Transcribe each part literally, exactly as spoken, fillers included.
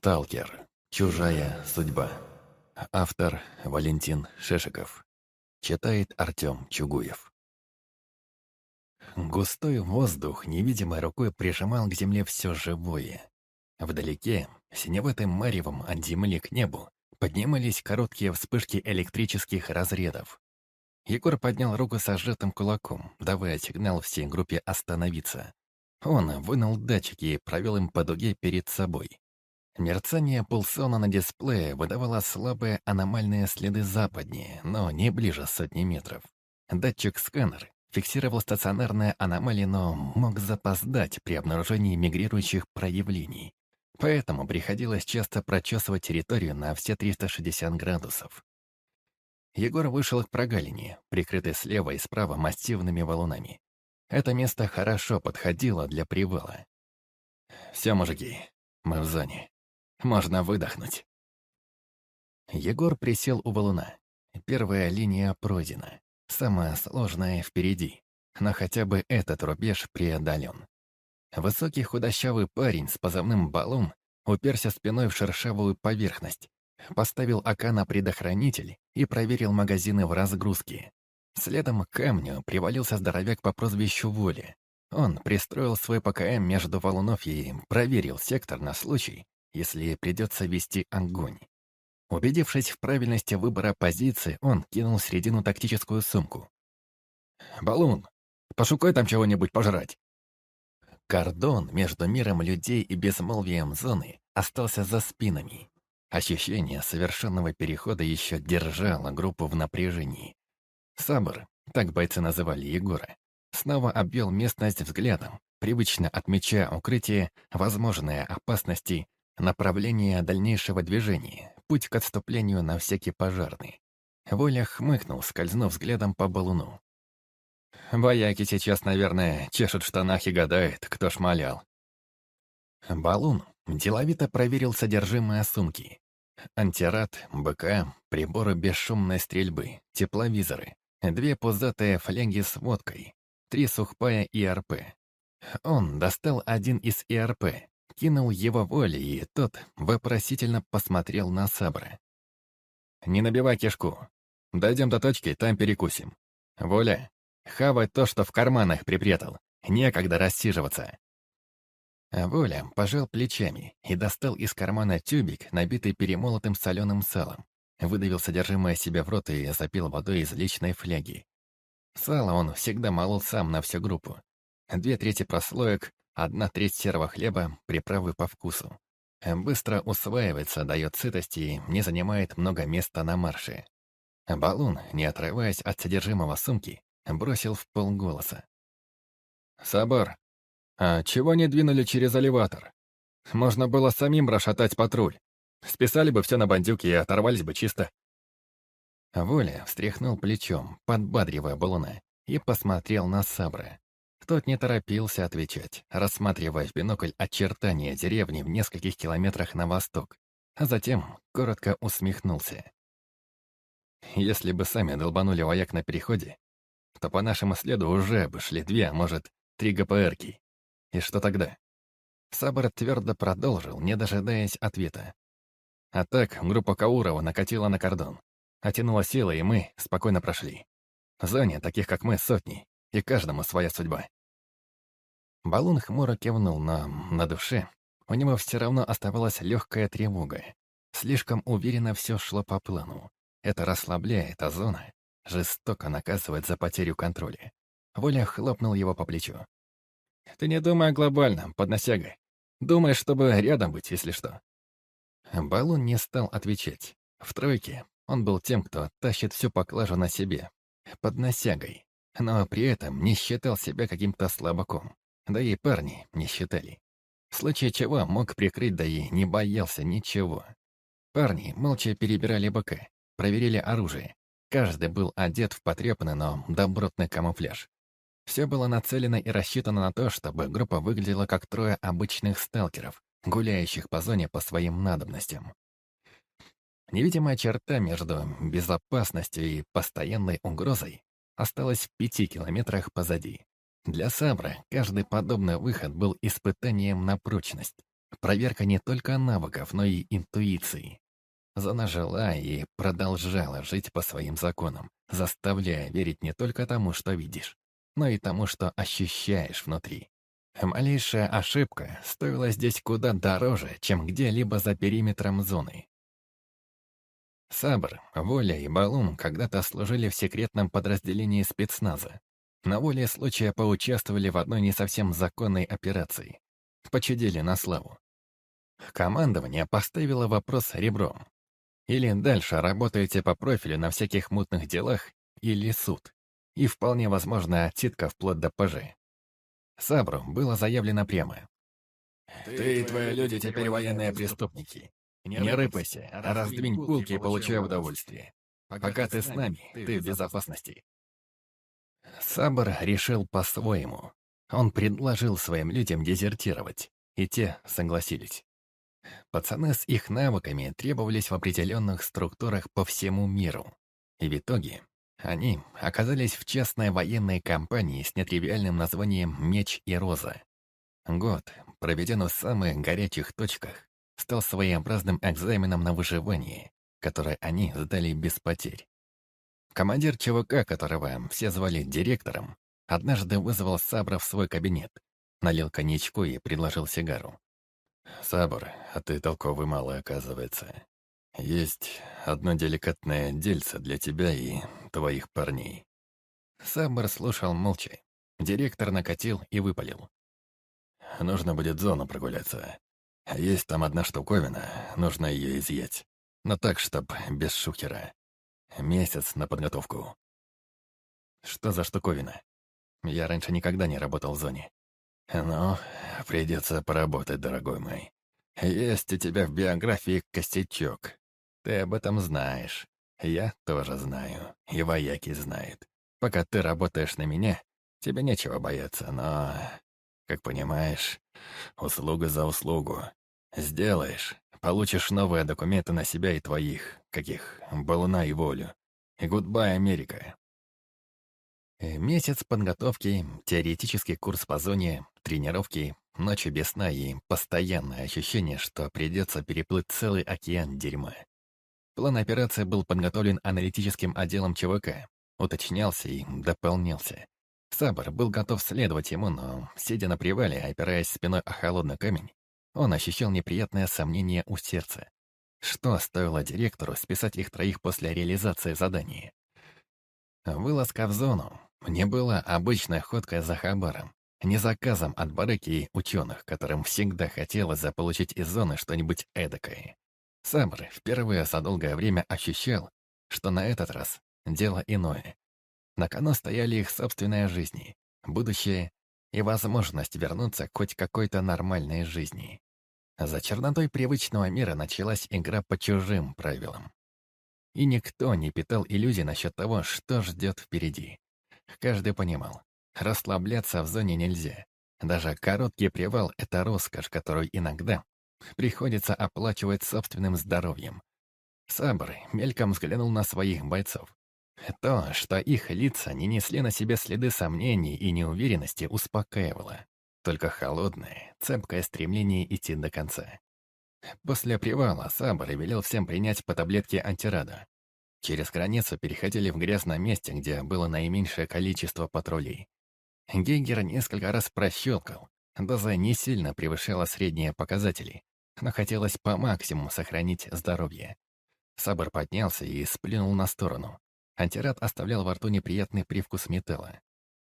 Сталкер. Чужая судьба. Автор Валентин Шешиков. Читает Артем Чугуев. Густой воздух невидимой рукой прижимал к земле все живое. Вдалеке, синеватым маревом от земли к небу, поднимались короткие вспышки электрических разрядов. Егор поднял руку со сжатым кулаком, давая сигнал всей группе остановиться. Он вынул датчики и провел им по дуге перед собой. Мерцание пулсона на дисплее выдавало слабые аномальные следы западнее, но не ближе сотни метров. Датчик-сканер фиксировал стационарные аномалии, но мог запоздать при обнаружении мигрирующих проявлений. Поэтому приходилось часто прочесывать территорию на все триста шестьдесят градусов. Егор вышел к прогалине, прикрытой слева и справа массивными валунами. Это место хорошо подходило для привала. «Все, мужики, мы в зоне. Можно выдохнуть». Егор присел у валуна. Первая линия пройдена. Самая сложная впереди. Но хотя бы этот рубеж преодолен. Высокий худощавый парень с позывным «Балун» уперся спиной в шершавую поверхность, поставил АК на предохранитель и проверил магазины в разгрузке. Следом к камню привалился здоровяк по прозвищу Воля. Он пристроил свой ПКМ между валунов и проверил сектор на случай, если придется вести огонь. Убедившись в правильности выбора позиции, он кинул в середину тактическую сумку. «Балун, пошукай там чего-нибудь пожрать». Кордон между миром людей и безмолвием зоны остался за спинами. Ощущение совершенного перехода еще держало группу в напряжении. Сабр, так бойцы называли Егора, снова обвел местность взглядом, привычно отмечая укрытие, возможные опасности, направление дальнейшего движения, путь к отступлению на всякий пожарный. Воля хмыкнул, скользнув взглядом по балуну. «Вояки сейчас, наверное, чешут в штанах и гадают, кто шмалял». Балун деловито проверил содержимое сумки. Антирад, БК, приборы бесшумной стрельбы, тепловизоры, две пузатые фляги с водкой, три сухпая ИРП. Он достал один из ИРП, кинул его Воле, и тот вопросительно посмотрел на Сабра. «Не набивай кишку. Дойдем до точки, там перекусим. Воля, хавай то, что в карманах припрятал. Некогда рассиживаться». Воля пожал плечами и достал из кармана тюбик, набитый перемолотым соленым салом. Выдавил содержимое себе в рот и запил водой из личной фляги. Сало он всегда молол сам на всю группу. Две трети прослоек, одна треть серого хлеба, приправы по вкусу. Быстро усваивается, дает сытость и не занимает много места на марше. Балун, не отрываясь от содержимого сумки, бросил в полголоса. «Сабар, а чего не двинули через элеватор? Можно было самим расшатать патруль. Списали бы все на бандюки и оторвались бы чисто». Воля встряхнул плечом, подбадривая балуна, и посмотрел на Сабра. Тот не торопился отвечать, рассматривая в бинокль очертания деревни в нескольких километрах на восток, а затем коротко усмехнулся. «Если бы сами долбанули вояк на переходе, то по нашему следу уже бы шли две, а может, три ГПРки. И что тогда?» Сабр твердо продолжил, не дожидаясь ответа. А так группа Каурова накатила на кордон. Оттянула силы, и мы спокойно прошли. В зоне таких, как мы, сотни, и каждому своя судьба. Балун хмуро кивнул, но на душе у него все равно оставалась легкая тревога. Слишком уверенно все шло по плану. Это расслабляет, а зона жестоко наказывает за потерю контроля. Воля хлопнул его по плечу. «Ты не думай о глобальном, подносяга. Думай, чтобы рядом быть, если что». Балун не стал отвечать. В тройке он был тем, кто тащит всю поклажу на себе, подносягой, но при этом не считал себя каким-то слабаком. Да и парни не считали. В случае чего мог прикрыть, да и не боялся ничего. Парни молча перебирали БК, проверили оружие. Каждый был одет в потрепанный, но добротный камуфляж. Все было нацелено и рассчитано на то, чтобы группа выглядела как трое обычных сталкеров, гуляющих по зоне по своим надобностям. Невидимая черта между безопасностью и постоянной угрозой осталась в пяти километрах позади. Для Сабра каждый подобный выход был испытанием на прочность. Проверка не только навыков, но и интуиции. Зона жила и продолжала жить по своим законам, заставляя верить не только тому, что видишь, но и тому, что ощущаешь внутри. Малейшая ошибка стоила здесь куда дороже, чем где-либо за периметром зоны. Сабр, Воля и Балум когда-то служили в секретном подразделении спецназа. На воле случая поучаствовали в одной не совсем законной операции. Почудили на славу. Командование поставило вопрос ребром. Или дальше работаете по профилю на всяких мутных делах, или суд. И вполне возможно отсидка вплоть до ПЖ. Сабру было заявлено прямо. «Ты и твои люди теперь военные преступники. Не рыпайся, а раздвинь булки и получай удовольствие. Пока ты с нами, ты в безопасности». Сабр решил по-своему. Он предложил своим людям дезертировать, и те согласились. Пацаны с их навыками требовались в определенных структурах по всему миру. И в итоге они оказались в частной военной компании с нетривиальным названием «Меч и Роза». Год, проведенный в самых горячих точках, стал своеобразным экзаменом на выживание, который они сдали без потерь. Командир ЧВК, которого все звали директором, однажды вызвал Сабра в свой кабинет, налил коньячку и предложил сигару. «Сабр, а ты толковый малый, оказывается. Есть одно деликатное дельце для тебя и твоих парней». Сабр слушал молча. Директор накатил и выпалил. «Нужно будет зону прогуляться. Есть там одна штуковина, нужно ее изъять. Но так, чтоб без шухера. Месяц на подготовку». «Что за штуковина? Я раньше никогда не работал в зоне». «Ну, придется поработать, дорогой мой. Есть у тебя в биографии косячок. Ты об этом знаешь. Я тоже знаю. И вояки знают. Пока ты работаешь на меня, тебе нечего бояться, но, как понимаешь, услуга за услугу. Сделаешь, получишь новые документы на себя и твоих, каких, Балуна и Волю. И гудбай, Америка». Месяц подготовки, теоретический курс по зоне, тренировки, ночи без сна и постоянное ощущение, что придется переплыть целый океан дерьма. План операции был подготовлен аналитическим отделом ЧВК, уточнялся и дополнялся. Сабр был готов следовать ему, но, сидя на привале, опираясь спиной о холодный камень, он ощущал неприятное сомнение у сердца. Что стоило директору списать их троих после реализации задания? Вылазка в зону не была обычной ходкой за хабаром, не заказом от барыки и ученых, которым всегда хотелось заполучить из зоны что-нибудь эдакое. Сабр впервые за долгое время ощущал, что на этот раз дело иное. На кону стояли их собственные жизни, будущее и возможность вернуться к хоть какой-то нормальной жизни. За чернотой привычного мира началась игра по чужим правилам. И никто не питал иллюзий насчет того, что ждет впереди. Каждый понимал, расслабляться в зоне нельзя. Даже короткий привал — это роскошь, которую иногда приходится оплачивать собственным здоровьем. Сабр мельком взглянул на своих бойцов. То, что их лица не несли на себе следы сомнений и неуверенности, успокаивало. Только холодное, цепкое стремление идти до конца. После привала Сабр велел всем принять по таблетке антирада. Через границу переходили в грязном месте, где было наименьшее количество патрулей. Гейгер несколько раз прощелкал. Доза не сильно превышала средние показатели, но хотелось по максимуму сохранить здоровье. Сабр поднялся и сплюнул на сторону. Антирад оставлял во рту неприятный привкус металла.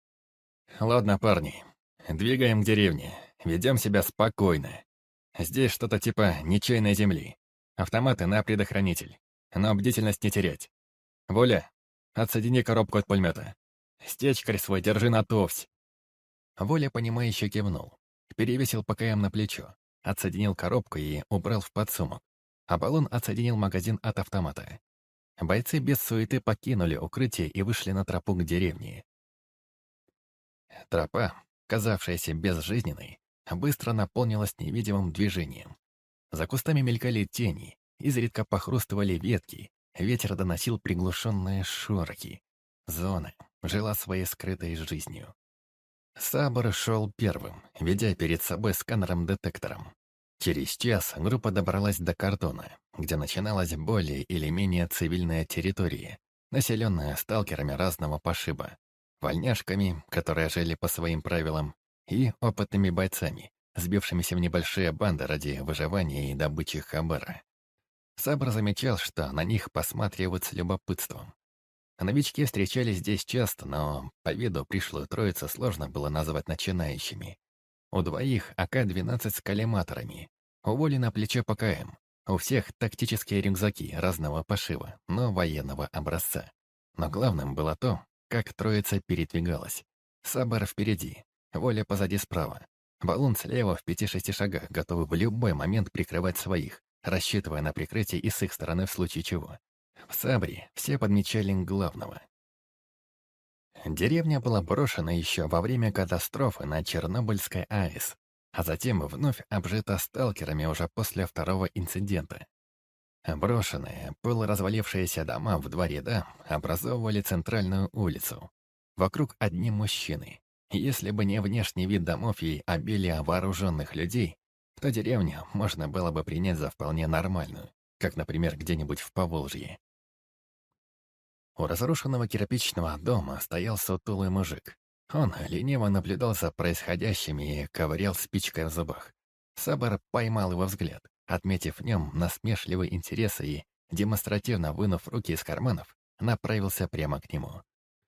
«Ладно, парни, двигаем к деревне. Ведем себя спокойно. Здесь что-то типа ничейной земли. Автоматы на предохранитель. Но бдительность не терять. Воля, отсоедини коробку от пулемета. Стечкарь свой держи на товсь». Воля, понимающе кивнул. Перевесил ПКМ на плечо, отсоединил коробку и убрал в подсумок. А баллон отсоединил магазин от автомата. Бойцы без суеты покинули укрытие и вышли на тропу к деревне. Тропа, казавшаяся безжизненной, быстро наполнилась невидимым движением. За кустами мелькали тени, изредка похрустывали ветки, ветер доносил приглушенные шорохи. Зона жила своей скрытой жизнью. Сабр шел первым, ведя перед собой сканером-детектором. Через час группа добралась до кордона, где начиналась более или менее цивильная территория, населенная сталкерами разного пошиба, вольняшками, которые жили по своим правилам, и опытными бойцами, сбившимися в небольшие банды ради выживания и добычи хабара. Сабр замечал, что на них посматривают с любопытством. Новички встречались здесь часто, но по виду пришлую троицу сложно было назвать начинающими. У двоих А К двенадцать с коллиматорами, у Воли на плече П К М, у всех тактические рюкзаки разного пошива, но военного образца. Но главным было то, как троица передвигалась. Сабар впереди, Воля позади справа. Балун слева в пяти-шести шагах, готовый в любой момент прикрывать своих, рассчитывая на прикрытие и с их стороны в случае чего. В Сабре все подмечали главного. Деревня была брошена еще во время катастрофы на Чернобыльской А Э С, а затем вновь обжита сталкерами уже после второго инцидента. Брошенные, полуразвалившиеся дома в два ряда образовывали центральную улицу. Вокруг одни мужчины. Если бы не внешний вид домов и обилие вооруженных людей, то деревню можно было бы принять за вполне нормальную, как, например, где-нибудь в Поволжье. У разрушенного кирпичного дома стоял сутулый мужик. Он лениво наблюдал за происходящим и ковырял спичкой в зубах. Сабар поймал его взгляд, отметив в нем насмешливый интерес и, демонстративно вынув руки из карманов, направился прямо к нему.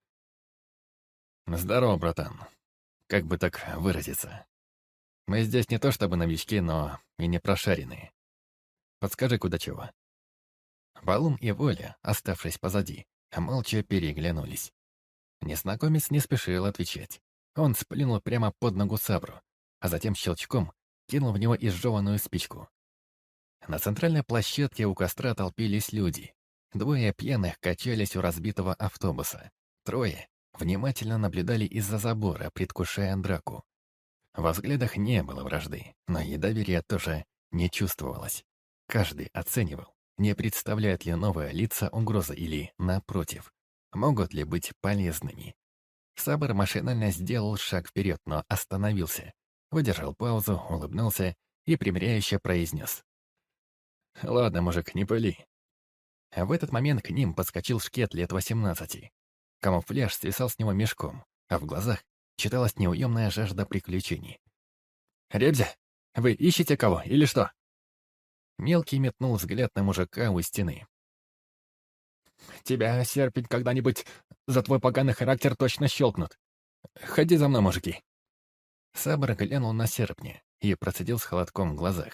«Здорово, братан. Как бы так выразиться? Мы здесь не то чтобы новички, но и не прошаренные. Подскажи, куда чего?» Балум и Воля, оставшись позади, молча переглянулись. Незнакомец не спешил отвечать. Он сплюнул прямо под ногу Сабру, а затем щелчком кинул в него изжеванную спичку. На центральной площадке у костра толпились люди. Двое пьяных качались у разбитого автобуса. Трое внимательно наблюдали из-за забора, предвкушая драку. Во взглядах не было вражды, но и доверия тоже не чувствовалось. Каждый оценивал, не представляют ли новые лица угрозы или, напротив, могут ли быть полезными. Сабр машинально сделал шаг вперед, но остановился, выдержал паузу, улыбнулся и примиряюще произнес: «Ладно, мужик, не пыли». В этот момент к ним подскочил шкет лет восемнадцати. Камуфляж свисал с него мешком, а в глазах читалась неуемная жажда приключений. «Ребзя, вы ищете кого или что?» Мелкий метнул взгляд на мужика у стены. «Тебя, Серпень, когда-нибудь за твой поганый характер точно щелкнут. Ходи за мной, мужики». Сабр глянул на Серпня и процедил с холодком в глазах.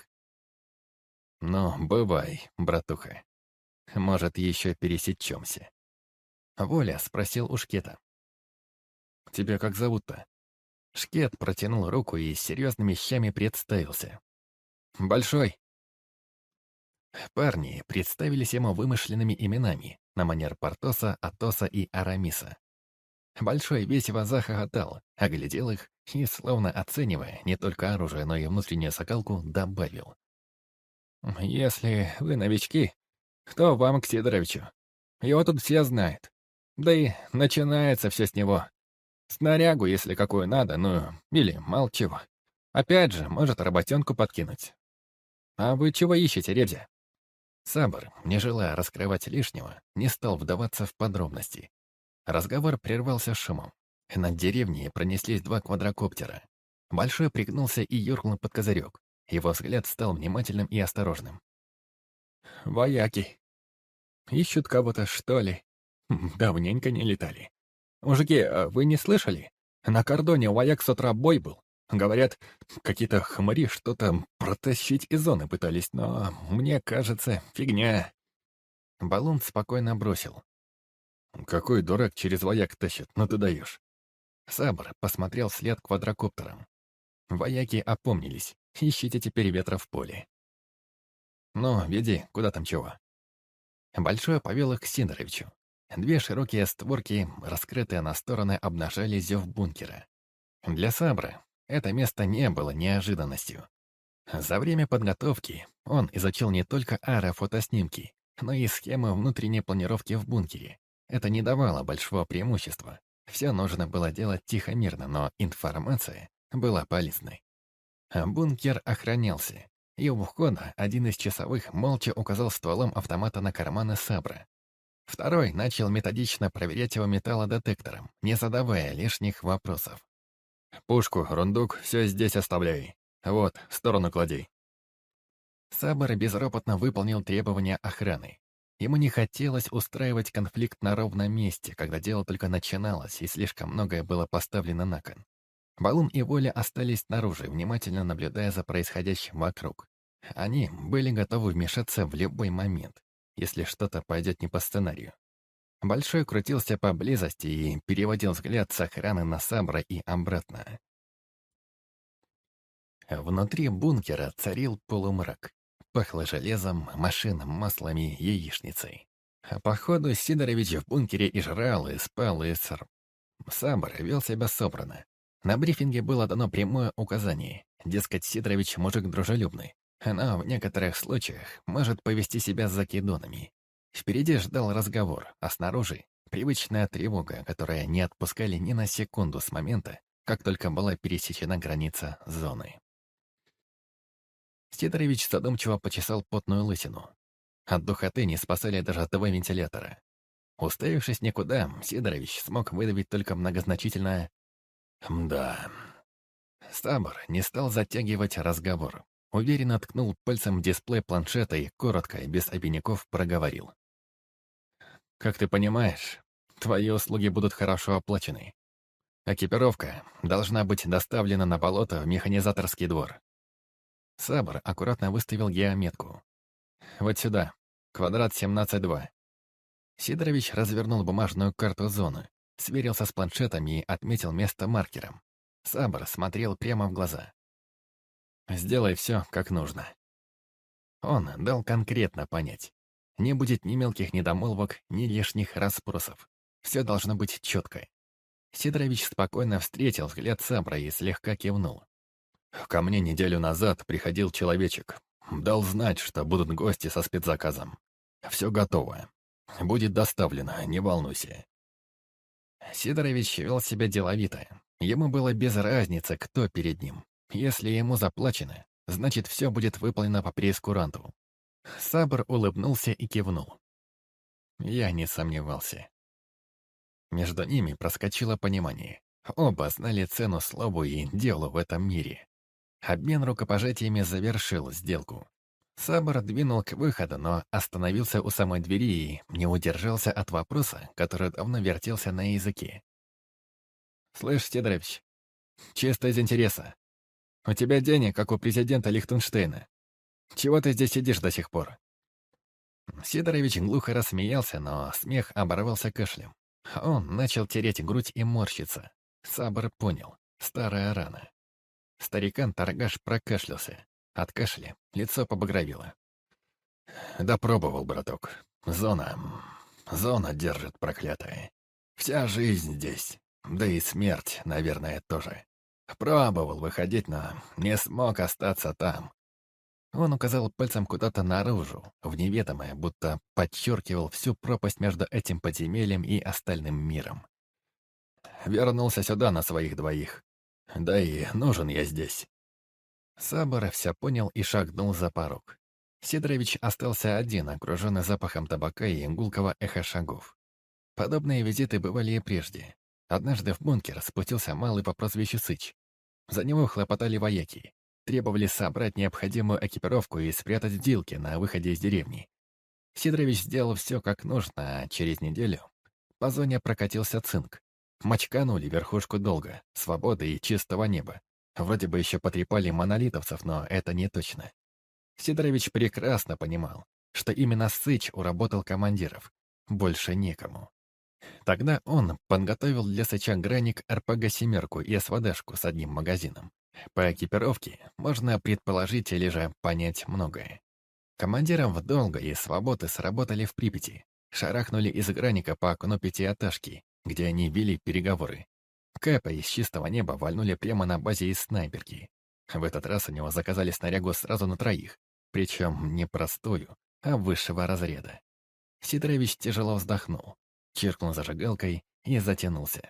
«Ну, бывай, братуха. Может, еще пересечемся». Воля спросил у Шкета. «Тебя как зовут-то?» Шкет протянул руку и с серьезными щами представился. «Большой». Парни представились ему вымышленными именами на манер Портоса, Атоса и Арамиса. Большой весело захохотал, оглядел их и, словно оценивая не только оружие, но и внутреннюю сокалку, добавил: «Если вы новички, то вам к Сидоровичу. Его тут все знают. Да и начинается все с него. Снарягу, если какую надо, ну, или мало чего. Опять же, может работенку подкинуть. А вы чего ищете, Ребзя?» Сабр, не желая раскрывать лишнего, не стал вдаваться в подробности. Разговор прервался шумом. Над деревней пронеслись два квадрокоптера. Большой пригнулся и юркнул под козырек. Его взгляд стал внимательным и осторожным. «Вояки. Ищут кого-то, что ли? Давненько не летали. Мужики, а вы не слышали? На кордоне у вояк с утра бой был. Говорят, какие-то хмари что-то протащить из зоны пытались, но, мне кажется, фигня». Балун спокойно бросил: «Какой дурак через вояк тащит, ну ты даешь». Сабр посмотрел вслед квадрокоптерам. Вояки опомнились. Ищите теперь ветра в поле. «Ну, веди, куда там чего?» Большой повел их к Сидоровичу. Две широкие створки, раскрытые на стороны, обнажали зев бункера. Для Сабра это место не было неожиданностью. За время подготовки он изучил не только аэрофотоснимки, но и схемы внутренней планировки в бункере. Это не давало большого преимущества. Все нужно было делать тихо-мирно, но информация была полезной. Бункер охранялся. и у входа один из часовых молча указал стволом автомата на карманы Сабра. Второй начал методично проверять его металлодетектором, не задавая лишних вопросов. «Пушку, рундук, все здесь оставляй. Вот, в сторону клади». Сабр безропотно выполнил требования охраны. Ему не хотелось устраивать конфликт на ровном месте, когда дело только начиналось, и слишком многое было поставлено на кон. Балун и Воля остались снаружи, внимательно наблюдая за происходящим вокруг. Они были готовы вмешаться в любой момент, если что-то пойдет не по сценарию. Большой крутился поблизости и переводил взгляд с охраны на Сабра и обратно. Внутри бункера царил полумрак. Пахло железом, машинам, маслами, яичницей. Походу, Сидорович в бункере и жрал, и спал, и ср... Сабр вел себя собранно. На брифинге было дано прямое указание. Дескать, Сидорович мужик дружелюбный, но в некоторых случаях может повести себя с закидонами. Впереди ждал разговор, а снаружи — привычная тревога, которая не отпускали ни на секунду с момента, как только была пересечена граница зоны. Сидорович задумчиво почесал потную лысину. От духоты не спасали даже два вентилятора. Уставившись никуда, Сидорович смог выдавить только многозначительное «Мда». Сабр не стал затягивать разговор. Уверенно ткнул пальцем в дисплей планшета и коротко, без обиняков, проговорил. «Как ты понимаешь, твои услуги будут хорошо оплачены. Экипировка должна быть доставлена на болото в механизаторский двор». Сабр аккуратно выставил геометку. «Вот сюда, квадрат семнадцать два». Сидорович развернул бумажную карту зоны, сверился с планшетом и отметил место маркером. Сабр смотрел прямо в глаза. «Сделай все, как нужно». Он дал конкретно понять. Не будет ни мелких недомолвок, ни лишних расспросов. Все должно быть четко. Сидорович спокойно встретил взгляд Сабра и слегка кивнул. «Ко мне неделю назад приходил человечек. Дал знать, что будут гости со спецзаказом. Все готово. Будет доставлено, не волнуйся». Сидорович вел себя деловито. Ему было без разницы, кто перед ним. Если ему заплачено, значит, все будет выполнено по прейскуранту. Сабр улыбнулся и кивнул. Я не сомневался. Между ними проскочило понимание. Оба знали цену слову и делу в этом мире. Обмен рукопожатиями завершил сделку. Сабр двинул к выходу, но остановился у самой двери и не удержался от вопроса, который давно вертелся на языке. «Слышь, Сидорович, чисто из интереса. У тебя денег, как у президента Лихтенштейна. Чего ты здесь сидишь до сих пор?» Сидорович глухо рассмеялся, но смех оборвался кашлем. Он начал тереть грудь и морщиться. Сабр понял. Старая рана. Старикан-торгаш прокашлялся. От кашля лицо побагровело. «Да пробовал, браток. Зона... Зона держит, проклятая. Вся жизнь здесь. Да и смерть, наверное, тоже. Пробовал выходить, но не смог остаться там». Он указал пальцем куда-то наружу, в неведомое, будто подчеркивал всю пропасть между этим подземельем и остальным миром. «Вернулся сюда на своих двоих. Да и нужен я здесь». Сабр все понял и шагнул за порог. Сидорович остался один, окруженный запахом табака и гулкого эха шагов. Подобные визиты бывали и прежде. Однажды в бункер спустился малый по прозвищу Сыч. За него хлопотали вояки. Требовали собрать необходимую экипировку и спрятать дилки на выходе из деревни. Сидорович сделал все как нужно, а через неделю по зоне прокатился цинк. Мочканули верхушку долга, свободы и чистого неба. Вроде бы еще потрепали монолитовцев, но это не точно. Сидорович прекрасно понимал, что именно Сыч уработал командиров. Больше некому. Тогда он подготовил для Сыча граник эр пэ гэ семерку и эс вэ дэшку с одним магазином. По экипировке можно предположить или же понять многое. Командирам в долга и свободы сработали в Припяти. Шарахнули из граника по окну пятиэтажки, где они вели переговоры. Кэпа из чистого неба вальнули прямо на базе из снайперки. В этот раз у него заказали снарягу сразу на троих, причем не простую, а высшего разряда. Сидорович тяжело вздохнул, чиркнул зажигалкой и затянулся.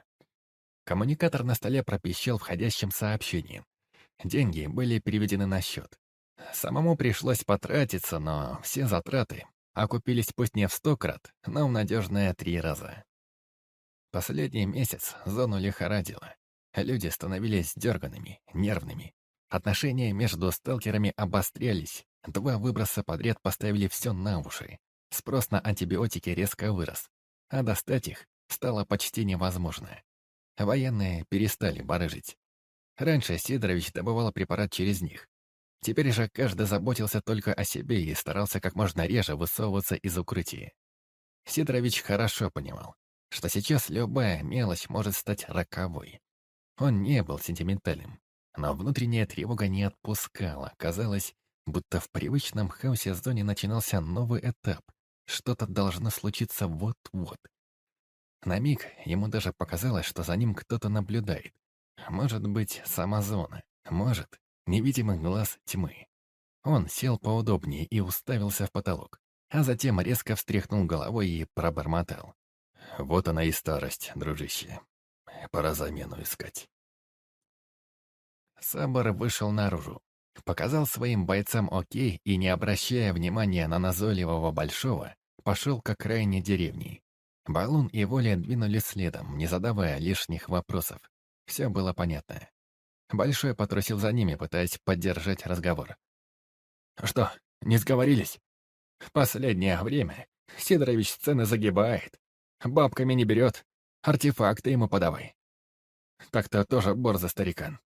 Коммуникатор на столе пропищал входящим сообщением. Деньги были переведены на счет. Самому пришлось потратиться, но все затраты окупились пусть не в сто крат, но в надежные три раза. Последний месяц зону лихорадило. Люди становились дерганными, нервными. Отношения между сталкерами обострялись. Два выброса подряд поставили все на уши. Спрос на антибиотики резко вырос, а достать их стало почти невозможно. Военные перестали барыжить. Раньше Сидорович добывал препарат через них. Теперь же каждый заботился только о себе и старался как можно реже высовываться из укрытия. Сидорович хорошо понимал, что сейчас любая мелочь может стать роковой. Он не был сентиментальным, но внутренняя тревога не отпускала. Казалось, будто в привычном хаосе зоне начинался новый этап. Что-то должно случиться вот-вот. На миг ему даже показалось, что за ним кто-то наблюдает. Может быть, сама зона. Может, невидимый глаз тьмы. Он сел поудобнее и уставился в потолок, а затем резко встряхнул головой и пробормотал. «Вот она и старость, дружище. Пора замену искать». Сабар вышел наружу, показал своим бойцам окей и, не обращая внимания на назойливого большого, пошел к окраине деревни. Балун и Воля двинулись следом, не задавая лишних вопросов. Все было понятно. Большой потрусил за ними, пытаясь поддержать разговор. «Что, не сговорились? Последнее время Сидорович цены загибает. Бабками не берет. Артефакты ему подавай. Так-то тоже борзый старикан».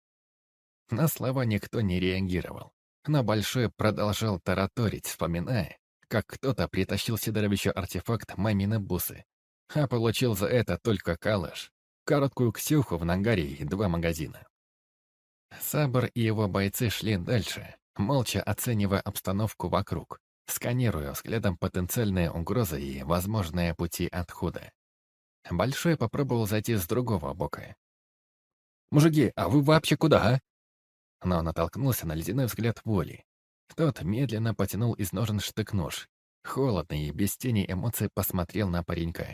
На слова никто не реагировал. Но Большой продолжал тараторить, вспоминая, как кто-то притащил Сидоровичу артефакт мамины бусы, а получил за это только калаш, короткую Ксюху в нагаре и два магазина. Сабр и его бойцы шли дальше, молча оценивая обстановку вокруг, сканируя взглядом потенциальные угрозы и возможные пути отхода. Большой попробовал зайти с другого бока. «Мужики, а вы вообще куда, а?» Но натолкнулся на ледяной взгляд Воли. Тот медленно потянул из ножен штык-нож. Холодный и без тени эмоций посмотрел на паренька.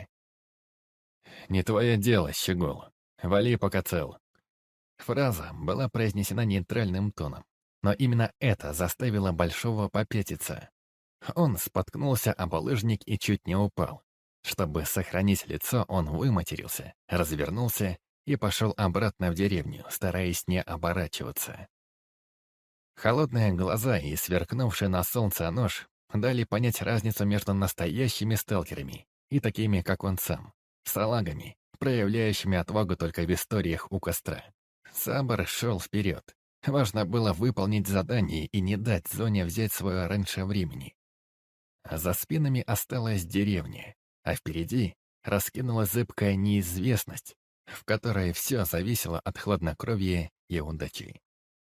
«Не твое дело, щегол. Вали, пока цел». Фраза была произнесена нейтральным тоном, но именно это заставило Большого попятиться. Он споткнулся об булыжник и чуть не упал. Чтобы сохранить лицо, он выматерился, развернулся и пошел обратно в деревню, стараясь не оборачиваться. Холодные глаза и сверкнувший на солнце нож дали понять разницу между настоящими сталкерами и такими, как он сам, салагами, проявляющими отвагу только в историях у костра. Сабр шел вперед. Важно было выполнить задание и не дать зоне взять свое раньше времени. За спинами осталась деревня, а впереди раскинулась зыбкая неизвестность, в которой все зависело от хладнокровия и удачи.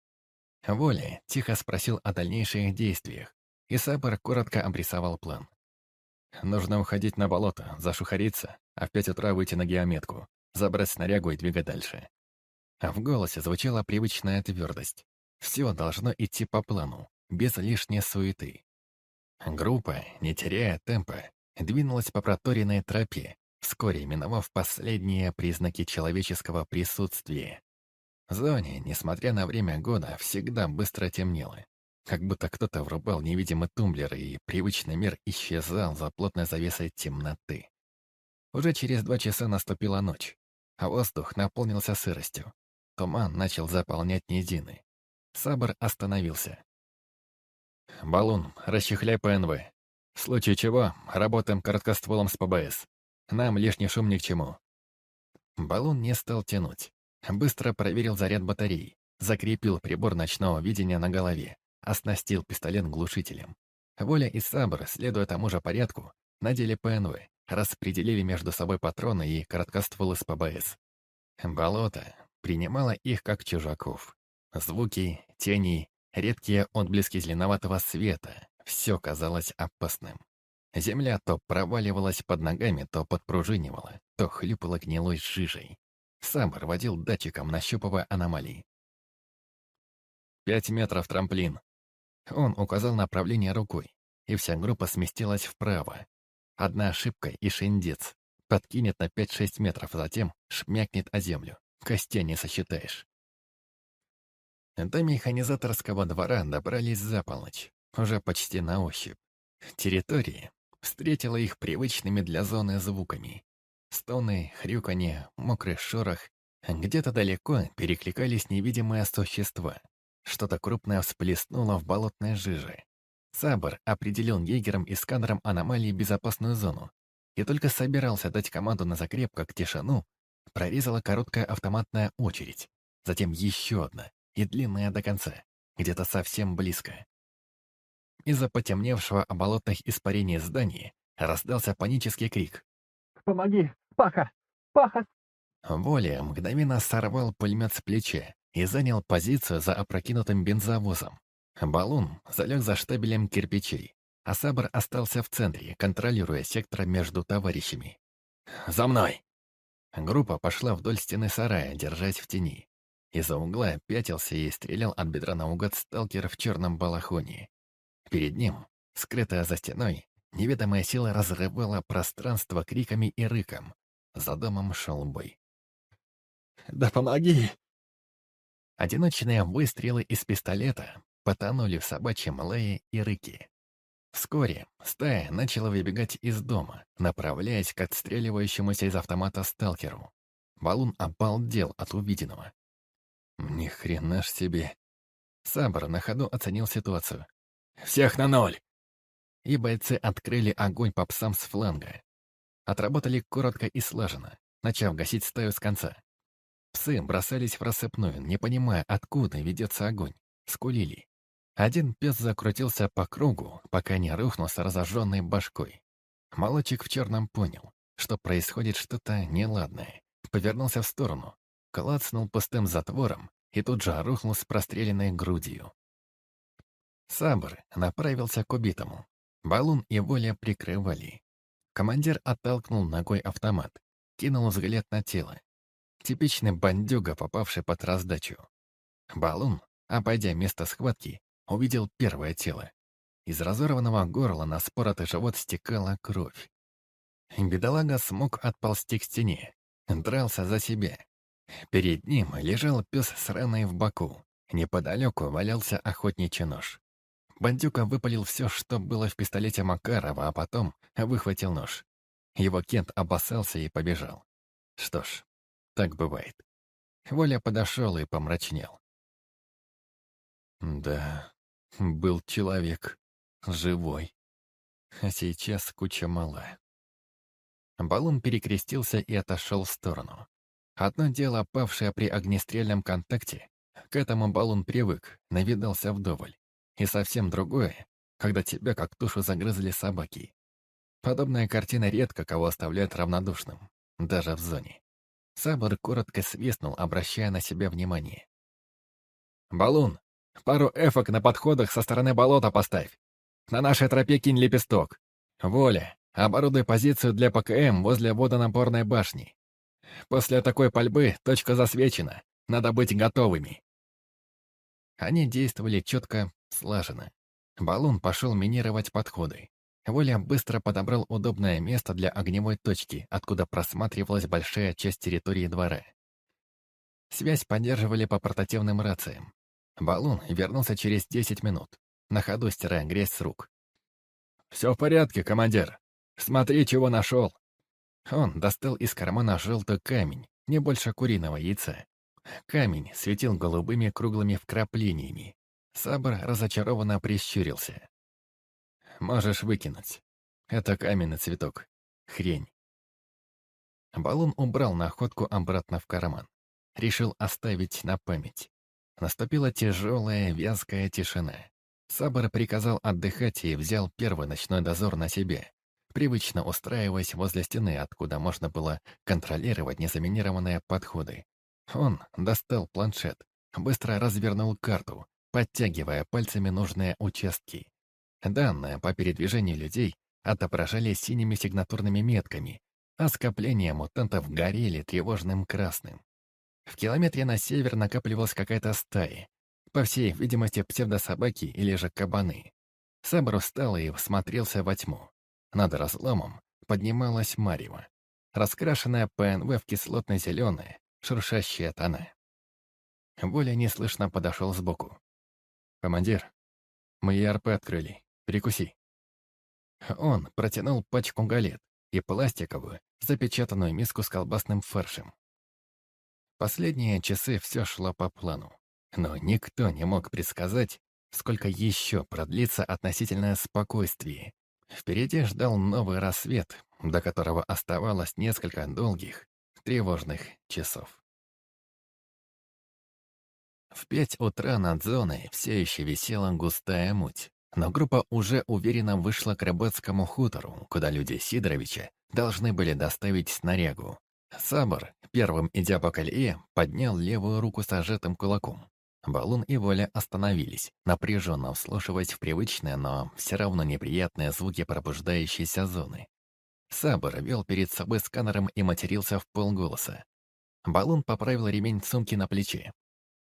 Воля тихо спросил о дальнейших действиях, и Сабр коротко обрисовал план. Нужно уходить на болото, зашухариться, а в пять утра выйти на геометку, забрать снарягу и двигать дальше. А в голосе звучала привычная твердость. Все должно идти по плану, без лишней суеты. Группа, не теряя темпа, двинулась по проторенной тропе, вскоре миновав последние признаки человеческого присутствия. В зоне, несмотря на время года, всегда быстро темнело. Как будто кто-то врубал невидимый тумблер, и привычный мир исчезал за плотной завесой темноты. Уже через два часа наступила ночь, а воздух наполнился сыростью. Туман начал заполнять низины. Сабр остановился. «Балун, расчехляй ПНВ. В случае чего, работаем короткостволом с ПБС. Нам лишний шум ни к чему». Балун не стал тянуть. Быстро проверил заряд батареи, закрепил прибор ночного видения на голове, оснастил пистолет глушителем. Воля и Сабр, следуя тому же порядку, надели ПНВ, распределили между собой патроны и короткостволы с ПБС. Болото принимало их как чужаков. Звуки, тени, редкие отблески зеленоватого света — все казалось опасным. Земля то проваливалась под ногами, то подпружинивала, то хлюпала гнилой жижей. Сабр водил датчиком, нащупывая аномалии. «Пять метров трамплин». Он указал направление рукой, и вся группа сместилась вправо. Одна ошибка и шиндец. Подкинет на пять-шесть метров, а затем шмякнет о землю. Костей не сосчитаешь. До механизаторского двора добрались за полночь, уже почти на ощупь. Территория встретила их привычными для зоны звуками. Стоны, хрюканье, мокрый шорох. Где-то далеко перекликались невидимые существа. Что-то крупное всплеснуло в болотной жиже. Сабр определил егерам и сканерам аномалии безопасную зону и только собирался дать команду на закреп, как тишину, прорезала короткая автоматная очередь, затем еще одна и длинная до конца, где-то совсем близко. Из-за потемневшего болотных испарений здания раздался панический крик. «Помоги! Паха! Паха!» Воля мгновенно сорвал пулемет с плеча и занял позицию за опрокинутым бензовозом. Балун залег за штабелем кирпичей, а Сабр остался в центре, контролируя сектор между товарищами. «За мной!» Группа пошла вдоль стены сарая, держась в тени. Из-за угла пятился и стрелял от бедра наугад сталкер в черном балахоне. Перед ним, скрытая за стеной, неведомая сила разрывала пространство криками и рыком. За домом шел бой. «Да помоги!» Одиночные выстрелы из пистолета потонули в собачьем лае и рыке. Вскоре стая начала выбегать из дома, направляясь к отстреливающемуся из автомата сталкеру. Балун обалдел от увиденного. Ни хрена ж себе. Сабр на ходу оценил ситуацию. «Всех на ноль!» И бойцы открыли огонь по псам с фланга. Отработали коротко и слаженно, начав гасить стаю с конца. Псы бросались в рассыпную, не понимая, откуда ведется огонь. Скулили. Один пес закрутился по кругу, пока не рухнул с разожженной башкой. Молодчик в черном понял, что происходит что-то неладное. Повернулся в сторону, клацнул пустым затвором и тут же рухнул с простреленной грудью. Сабр направился к убитому. Балун и Воля прикрывали. Командир оттолкнул ногой автомат, кинул взгляд на тело. Типичный бандюга, попавший под раздачу. Балун, обойдя место схватки, увидел первое тело. Из разорванного горла на споротый живот стекала кровь. Бедолага смог отползти к стене, дрался за себя. Перед ним лежал пес с раной в боку. Неподалеку валялся охотничий нож. Бандюка выпалил все, что было в пистолете Макарова, а потом выхватил нож. Его Кент обоссался и побежал. Что ж, так бывает. Воля подошел и помрачнел. Да, был человек. Живой. А сейчас куча мала. Балун перекрестился и отошел в сторону. Одно дело, павшее при огнестрельном контакте. К этому Балун привык, навидался вдоволь. И совсем другое, когда тебя как тушу загрызли собаки. Подобная картина редко кого оставляет равнодушным, даже в зоне. Сабр коротко свистнул, обращая на себя внимание. «Балун, пару эфок на подходах со стороны болота поставь. На нашей тропе кинь лепесток. Воля, оборудуй позицию для ПКМ возле водонапорной башни. После такой пальбы точка засвечена, надо быть готовыми». Они действовали четко, слаженно. Балун пошел минировать подходы. Воля быстро подобрал удобное место для огневой точки, откуда просматривалась большая часть территории двора. Связь поддерживали по портативным рациям. Балун вернулся через десять минут, на ходу стирая грязь с рук. «Все в порядке, командир. Смотри, чего нашел». Он достал из кармана желтый камень, не больше куриного яйца. Камень светил голубыми круглыми вкраплениями. Сабр разочарованно прищурился. «Можешь выкинуть. Это каменный цветок. Хрень». Балун убрал находку обратно в карман. Решил оставить на память. Наступила тяжелая, вязкая тишина. Сабр приказал отдыхать и взял первый ночной дозор на себя, привычно устраиваясь возле стены, откуда можно было контролировать незаминированные подходы. Он достал планшет, быстро развернул карту, подтягивая пальцами нужные участки. Данные по передвижению людей отображались синими сигнатурными метками, а скопления мутантов горели тревожным красным. В километре на север накапливалась какая-то стая, по всей видимости псевдособаки или же кабаны. Сабр устал и всмотрелся во тьму. Над разломом поднималась марево, раскрашенная ПНВ в кислотно-зеленое, шуршащие тона. Воля неслышно подошел сбоку. «Командир, мы и эр пэ открыли. Перекуси». Он протянул пачку галет и пластиковую, запечатанную миску с колбасным фаршем. Последние часы все шло по плану, но никто не мог предсказать, сколько еще продлится относительное спокойствие. Впереди ждал новый рассвет, до которого оставалось несколько долгих, тревожных часов. В пять утра над зоной все еще висела густая муть, но группа уже уверенно вышла к рыбацкому хутору, куда люди Сидоровича должны были доставить снарягу. Сабр, первым идя по колее, поднял левую руку с ожатым кулаком. Балун и Воля остановились, напряженно вслушиваясь в привычные, но все равно неприятные звуки пробуждающейся зоны. Сабр вел перед собой сканером и матерился в полголоса. Балун поправил ремень сумки на плече.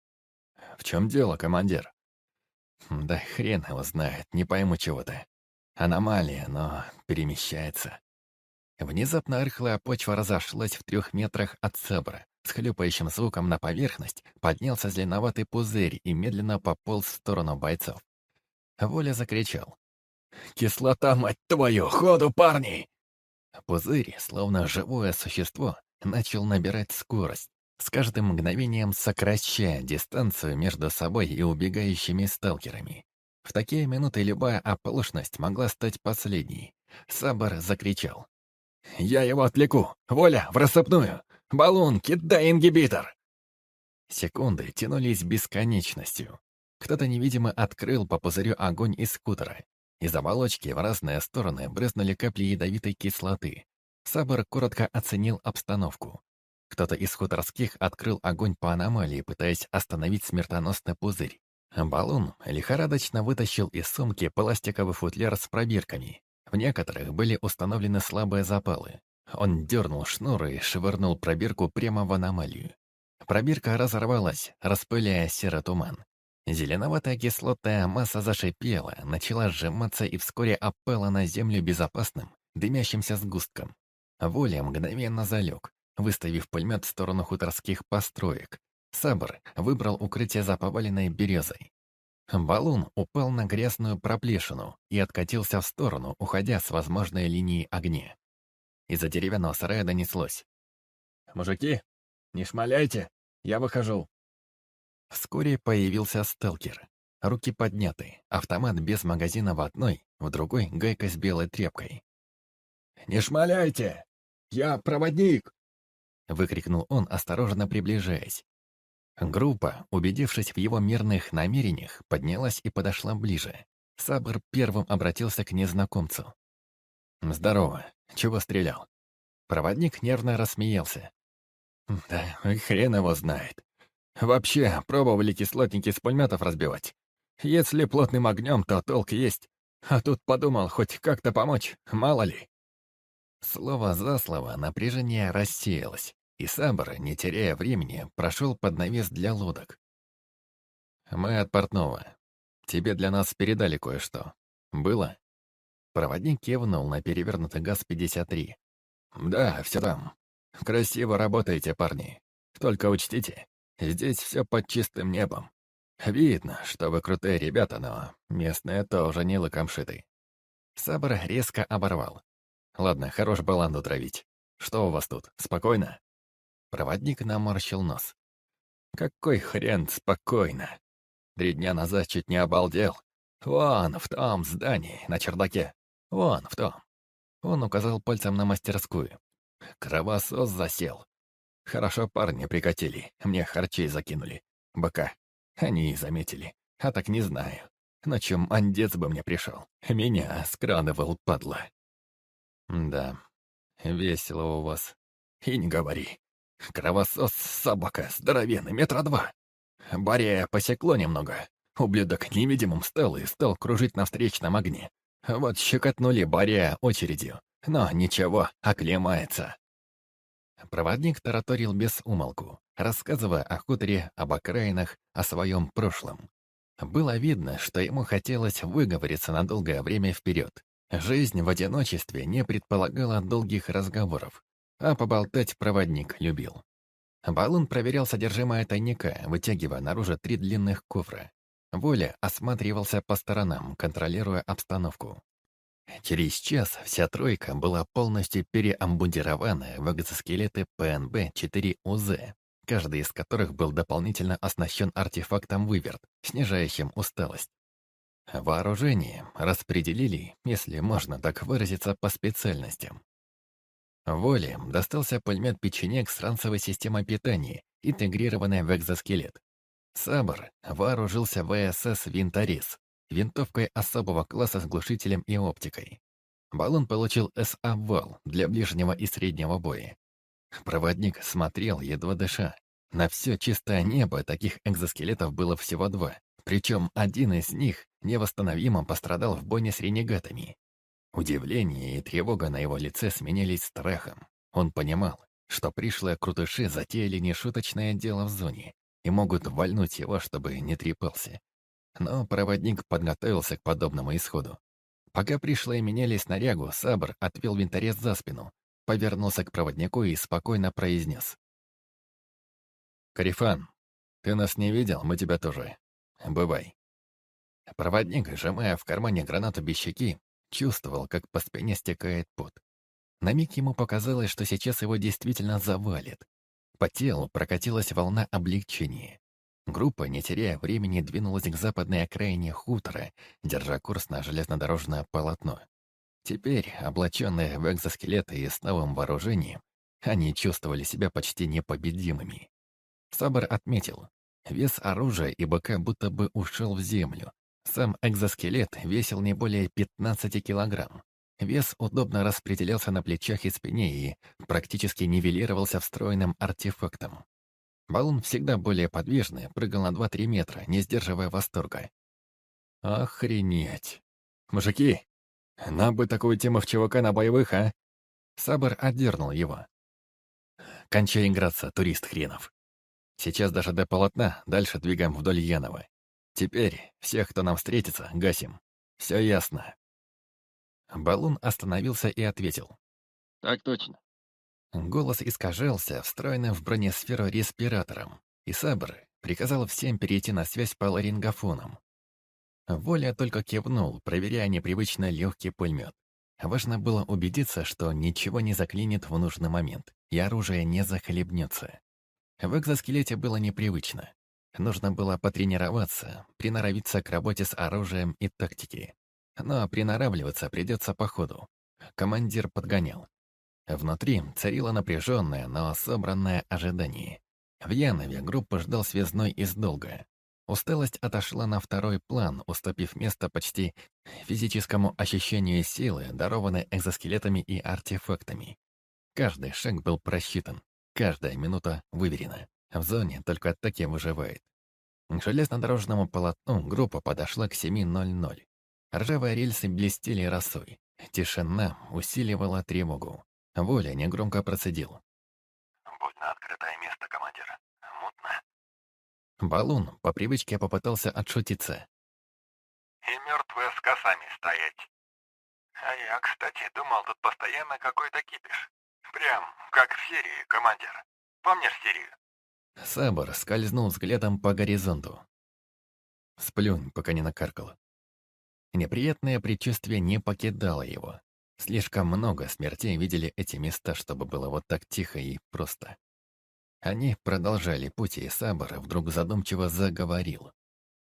«В чем дело, командир?» «Да хрен его знает, не пойму чего-то. Аномалия, но перемещается». Внезапно рыхлая почва разошлась в трех метрах от Сабра. С хлюпающим звуком на поверхность поднялся зеленоватый пузырь и медленно пополз в сторону бойцов. Воля закричал. «Кислота, мать твою! Ходу, парни!» Пузырь, словно живое существо, начал набирать скорость, с каждым мгновением сокращая дистанцию между собой и убегающими сталкерами. В такие минуты любая оплошность могла стать последней. Сабр закричал. «Я его отвлеку! Воля, в рассыпную! Балун, кидай ингибитор!» Секунды тянулись бесконечностью. Кто-то невидимо открыл по пузырю огонь из скутера. Из оболочки в разные стороны брызнули капли ядовитой кислоты. Сабр коротко оценил обстановку. Кто-то из хуторских открыл огонь по аномалии, пытаясь остановить смертоносный пузырь. Балун лихорадочно вытащил из сумки пластиковый футляр с пробирками. В некоторых были установлены слабые запалы. Он дернул шнур и швырнул пробирку прямо в аномалию. Пробирка разорвалась, распыляя серый туман. Зеленоватая кислотная масса зашипела, начала сжиматься и вскоре опала на землю безопасным, дымящимся сгустком. Воля мгновенно залег, выставив пулемет в сторону хуторских построек. Сабр выбрал укрытие за поваленной березой. Балун упал на грязную проплешину и откатился в сторону, уходя с возможной линии огня. Из-за деревянного сарая донеслось. «Мужики, не шмаляйте, я выхожу». Вскоре появился сталкер. Руки подняты, автомат без магазина в одной, в другой гайка с белой тряпкой. «Не шмаляйте! Я проводник!» выкрикнул он, осторожно приближаясь. Группа, убедившись в его мирных намерениях, поднялась и подошла ближе. Сабр первым обратился к незнакомцу. «Здорово. Чего стрелял?» Проводник нервно рассмеялся. «Да хрен его знает. Вообще, пробовали кислотники с пулеметов разбивать. Если плотным огнем, то толк есть. А тут подумал, хоть как-то помочь, мало ли». Слово за слово напряжение рассеялось, и Сабр, не теряя времени, прошел под навес для лодок. «Мы от портного. Тебе для нас передали кое-что. Было?» Проводник кивнул на перевернутый ГАЗ пятьдесят три. «Да, все там. Красиво работаете, парни. Только учтите, здесь все под чистым небом. Видно, что вы крутые ребята, но местные тоже не лыком шиты». Сабр резко оборвал. «Ладно, хорош баланду травить. Что у вас тут, спокойно?» Проводник наморщил нос. «Какой хрен спокойно? Три дня назад чуть не обалдел. Вон, в том здании, на чердаке. Вон, в том». Он указал пальцем на мастерскую. «Кровосос засел. Хорошо парни прикатили, мне харчей закинули. Быка. Они и заметили. А так не знаю. На чем андец бы мне пришел. Меня скрадывал, падла». «Да, весело у вас. И не говори. Кровосос собака, здоровенный, метра два. Баря посекло немного. Ублюдок невидимым стал и стал кружить на встречном огне. Вот щекотнули Баря очередью. Но ничего, оклемается». Проводник тараторил без умолку, рассказывая о хуторе, об окраинах, о своем прошлом. Было видно, что ему хотелось выговориться на долгое время вперед. Жизнь в одиночестве не предполагала долгих разговоров, а поболтать проводник любил. Балун проверял содержимое тайника, вытягивая наружу три длинных кофра. Воля осматривался по сторонам, контролируя обстановку. Через час вся тройка была полностью переамбундирована в экзоскелеты П Н Б четыре У З, каждый из которых был дополнительно оснащен артефактом «Выверт», снижающим усталость. Вооружение распределили, если можно так выразиться, по специальностям. Воле достался пулемет-печенек с ранцевой системой питания, интегрированной в экзоскелет. Сабр вооружился В С С «Винторез», винтовкой особого класса с глушителем и оптикой. Балун получил С А «Вал» для ближнего и среднего боя. Проводник смотрел, едва дыша. На все чистое небо таких экзоскелетов было всего два, причем один из них невосстановимо пострадал в бойне с ренегатами. Удивление и тревога на его лице сменились страхом. Он понимал, что пришлые крутыши затеяли нешуточное дело в зоне и могут вальнуть его, чтобы не трепался. Но проводник подготовился к подобному исходу. Пока пришлые меняли снарягу, Сабр отвел винторез за спину, повернулся к проводнику и спокойно произнес. «Карифан, ты нас не видел, мы тебя тоже. Бывай». Проводник, сжимая в кармане гранату без щеки, чувствовал, как по спине стекает пот. На миг ему показалось, что сейчас его действительно завалит. По телу прокатилась волна облегчения. Группа, не теряя времени, двинулась к западной окраине хутора, держа курс на железнодорожное полотно. Теперь, облаченные в экзоскелеты и с новым вооружением, они чувствовали себя почти непобедимыми. Сабр отметил, вес оружия и БК будто бы ушел в землю. Сам экзоскелет весил не более пятнадцати килограмм. Вес удобно распределялся на плечах и спине и практически нивелировался встроенным артефактом. Балун, всегда более подвижный, прыгал на два-три метра, не сдерживая восторга. «Охренеть! Мужики, нам бы такую тему в ЧВК на боевых, а?» Сабр отдернул его. «Кончай играться, турист хренов. Сейчас даже до полотна, дальше двигаем вдоль Янова. Теперь всех, кто нам встретится, гасим. Все ясно». Балун остановился и ответил. «Так точно». Голос искажался, встроенным в бронесферу респиратором, и Сабр приказал всем перейти на связь по ларингофонам. Воля только кивнул, проверяя непривычно легкий пулемет. Важно было убедиться, что ничего не заклинит в нужный момент, и оружие не захлебнется. В экзоскелете было непривычно. Нужно было потренироваться, приноровиться к работе с оружием и тактике. Но приноравливаться придется по ходу. Командир подгонял. Внутри царило напряженное, но собранное ожидание. В Янове группу ждал связной из долга. Усталость отошла на второй план, уступив место почти физическому ощущению силы, дарованной экзоскелетами и артефактами. Каждый шаг был просчитан, каждая минута выверена. В зоне только атаки выживает. К железнодорожному полотну группа подошла к семи ноль-ноль. Ржавые рельсы блестели росой. Тишина усиливала тревогу. Воля негромко процедил. «Больно открытое место, командир. Мутно». Балун по привычке попытался отшутиться. «И мертвые с косами стоять. А я, кстати, думал, тут постоянно какой-то кипиш. Прям как в серии, командир. Помнишь серию?» Сабр скользнул взглядом по горизонту. Сплюнь, пока не накаркало. Неприятное предчувствие не покидало его. Слишком много смертей видели эти места, чтобы было вот так тихо и просто. Они продолжали путь, и Сабр вдруг задумчиво заговорил.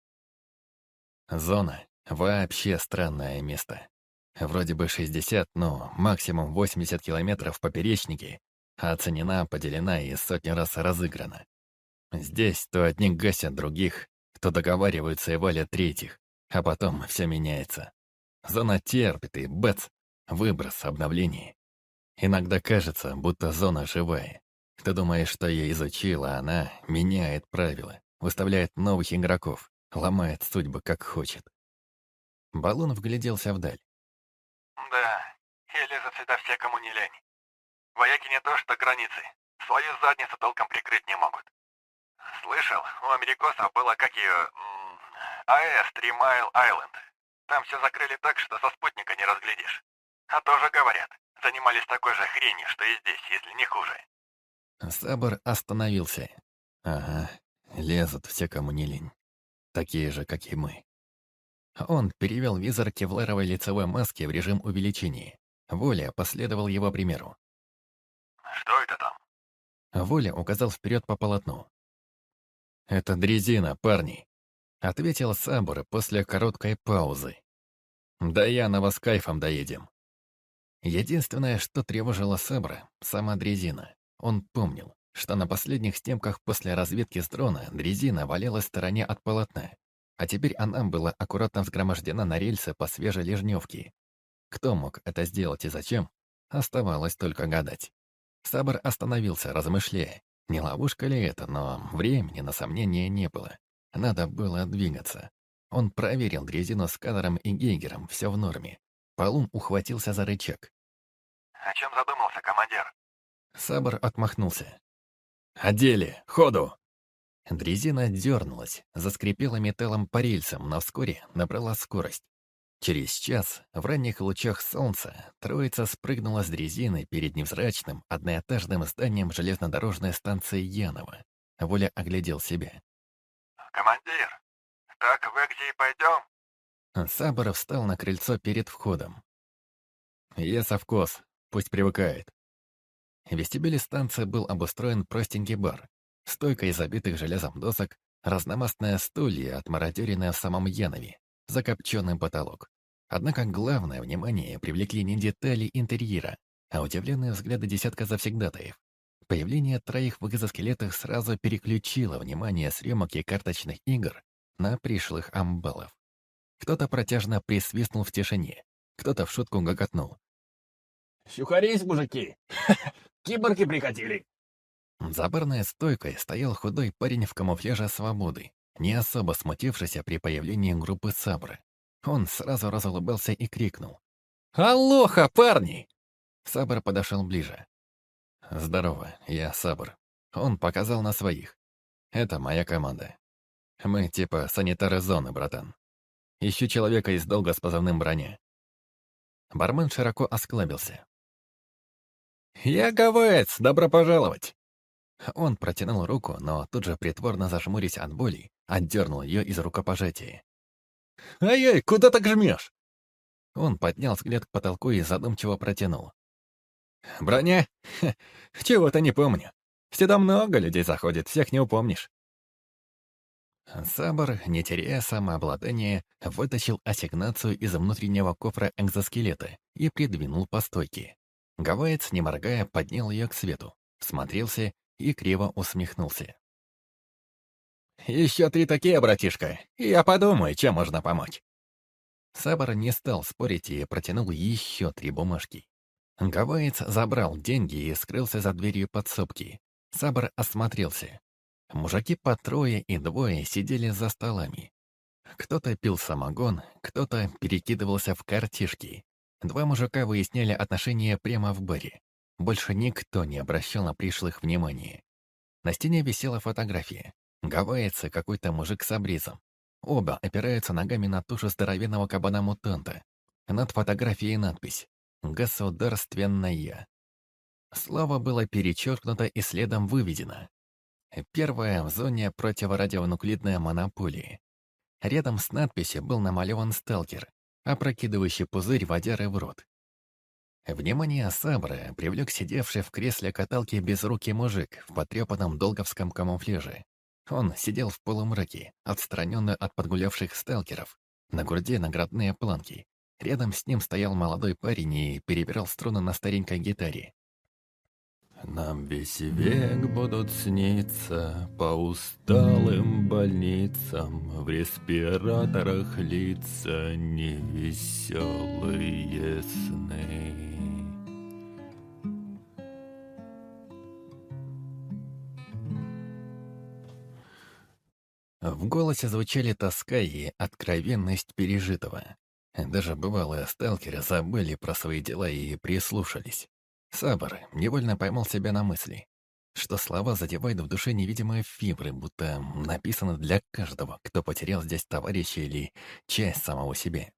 Зона — вообще странное место. Вроде бы шестьдесят, но максимум восемьдесят километров в поперечнике, а оценена, поделена и сотни раз разыграна. Здесь то одних гасят других, то договариваются и валят третьих, а потом все меняется. Зона терпит и бац! Выброс, обновление. Иногда кажется, будто зона живая. Ты думаешь, что я изучил, а она меняет правила, выставляет новых игроков, ломает судьбы, как хочет. Балун вгляделся вдаль. «Да, и лезут сюда все, кому не лень. Вояки не то что границы, свою задницу толком прикрыть не могут. Слышал, у америкосов было как ее... А Э С три Майл Айленд. Там все закрыли так, что со спутника не разглядишь. А тоже, говорят, занимались такой же хренью, что и здесь, если не хуже. Сабр остановился. Ага, лезут все, кому не лень. Такие же, как и мы. Он перевел визор кевларовой лицевой маски в режим увеличения. Воля последовал его примеру. Что это там? Воля указал вперед по полотну. «Это дрезина, парни», — ответил Сабр после короткой паузы. «Да я на вас кайфом доедем». Единственное, что тревожило Сабра — сама дрезина. Он помнил, что на последних снимках после разведки с дрона дрезина валялась в стороне от полотна, а теперь она была аккуратно взгромождена на рельсы по свежей лежневке. Кто мог это сделать и зачем, оставалось только гадать. Сабр остановился, размышляя, не ловушка ли это, но времени на сомнение не было. Надо было двигаться. Он проверил дрезину с кадром и гейгером, все в норме. Полум ухватился за рычаг. О чем задумался, командир? Сабр отмахнулся. «О деле! Ходу!» Дрезина дернулась, заскрипела металлом по рельсам, но вскоре набрала скорость. Через час, в ранних лучах солнца, троица спрыгнула с дрезины перед невзрачным, одноэтажным зданием железнодорожной станции Яново. Воля оглядел себя. «Командир, так в Экзи пойдем?» Сабр встал на крыльцо перед входом. «Я совкос, пусть привыкает». В вестибюле станции был обустроен простенький бар. Стойка из забитых железом досок, разномастное стулья, отмародеренное в самом Янове, закопченный потолок. Однако главное внимание привлекли не детали интерьера, а удивленные взгляды десятка завсегдатаев. Появление троих в экзоскелетах сразу переключило внимание съемок и карточных игр на пришлых амбалов. Кто-то протяжно присвистнул в тишине, кто-то в шутку гоготнул. «Сюхарись, мужики! Киборги прикатили!» За барной стойкой стоял худой парень в камуфляже свободы, не особо смутившийся при появлении группы Сабра. Он сразу разулыбался и крикнул. «Алоха, парни!» Сабр подошел ближе. «Здорово, я Сабр». Он показал на своих. «Это моя команда. Мы типа санитары зоны, братан. Ищу человека из долга с позывным «Броня». Бармен широко осклабился. «Я Гавайец, добро пожаловать!» Он протянул руку, но тут же, притворно зажмурясь от боли, отдернул ее из рукопожатия. «Ай-ай, куда так жмешь?» Он поднял взгляд к потолку и задумчиво протянул. «Броня? Ха, чего-то не помню. Сюда много людей заходит, всех не упомнишь». Сабр, не теряя самообладания, вытащил ассигнацию из внутреннего кофра экзоскелета и придвинул по стойке. Гавайец, не моргая, поднял ее к свету, смотрелся и криво усмехнулся. «Еще три такие, братишка, и я подумаю, чем можно помочь». Сабр не стал спорить и протянул еще три бумажки. Гавайец забрал деньги и скрылся за дверью подсобки. Сабр осмотрелся. Мужики по трое и двое сидели за столами. Кто-то пил самогон, кто-то перекидывался в картишки. Два мужика выясняли отношения прямо в баре. Больше никто не обращал на пришлых внимания. На стене висела фотография. Гавайец и какой-то мужик с обрезом. Оба опираются ногами на тушу здоровенного кабана-мутанта. Над фотографией надпись «Государственная». Слово было перечеркнуто и следом выведено. Первое в зоне противорадионуклидной монополии. Рядом с надписью был намалеван сталкер, опрокидывающий пузырь водяры в рот. Внимание Сабра привлек сидевший в кресле каталки безрукий мужик в потрепанном долговском камуфляже. Он сидел в полумраке, отстраненно от подгулявших сталкеров. На груди наградные планки. Рядом с ним стоял молодой парень и перебирал струны на старенькой гитаре. «Нам весь век будут сниться по усталым больницам, в респираторах лица невеселые сны». В голосе звучали тоска и откровенность пережитого. Даже бывалые сталкеры забыли про свои дела и прислушались. Сабр невольно поймал себя на мысли, что слова задевают в душе невидимые фибры, будто написаны для каждого, кто потерял здесь товарища или часть самого себя.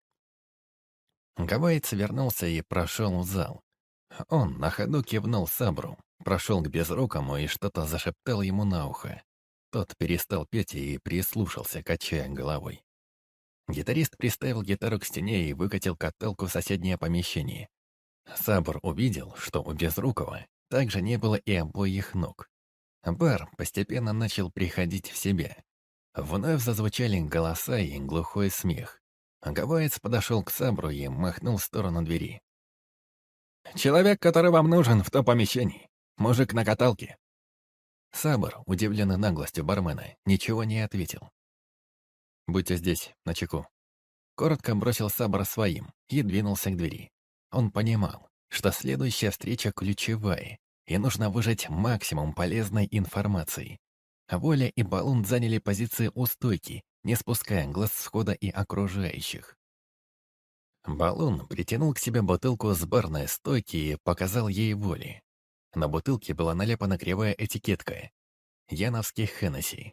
Гавайец вернулся и прошел в зал. Он на ходу кивнул Сабру, Прошел к безрукому и что-то зашептал ему на ухо. Тот перестал петь и прислушался, качая головой. Гитарист приставил гитару к стене и выкатил каталку в соседнее помещение. Сабр увидел, что у Безрукова также не было и обоих ног. Бар постепенно начал приходить в себя. Вновь зазвучали голоса и глухой смех. Гавайец подошел к Сабру и махнул в сторону двери. «Человек, который вам нужен в том помещении. Мужик на каталке». Сабр, удивленный наглостью бармена, ничего не ответил. «Будьте здесь, начеку». Коротко бросил Сабр своим и двинулся к двери. Он понимал, что следующая встреча ключевая, и нужно выжать максимум полезной информации. Воля и Балун заняли позиции у стойки, не спуская глаз с входа и окружающих. Балун притянул к себе бутылку с барной стойки и показал ей Воле. На бутылке была налепана кривая этикетка «Яновский Хеннесси».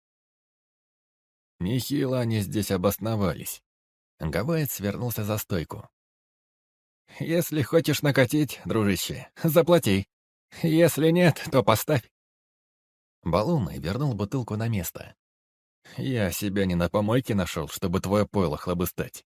Нехило они здесь обосновались. Гавайец вернулся за стойку. «Если хочешь накатить, дружище, заплати. Если нет, то поставь». Балун вернул бутылку на место. «Я себя не на помойке нашел, чтобы твое пойло хлобыстать».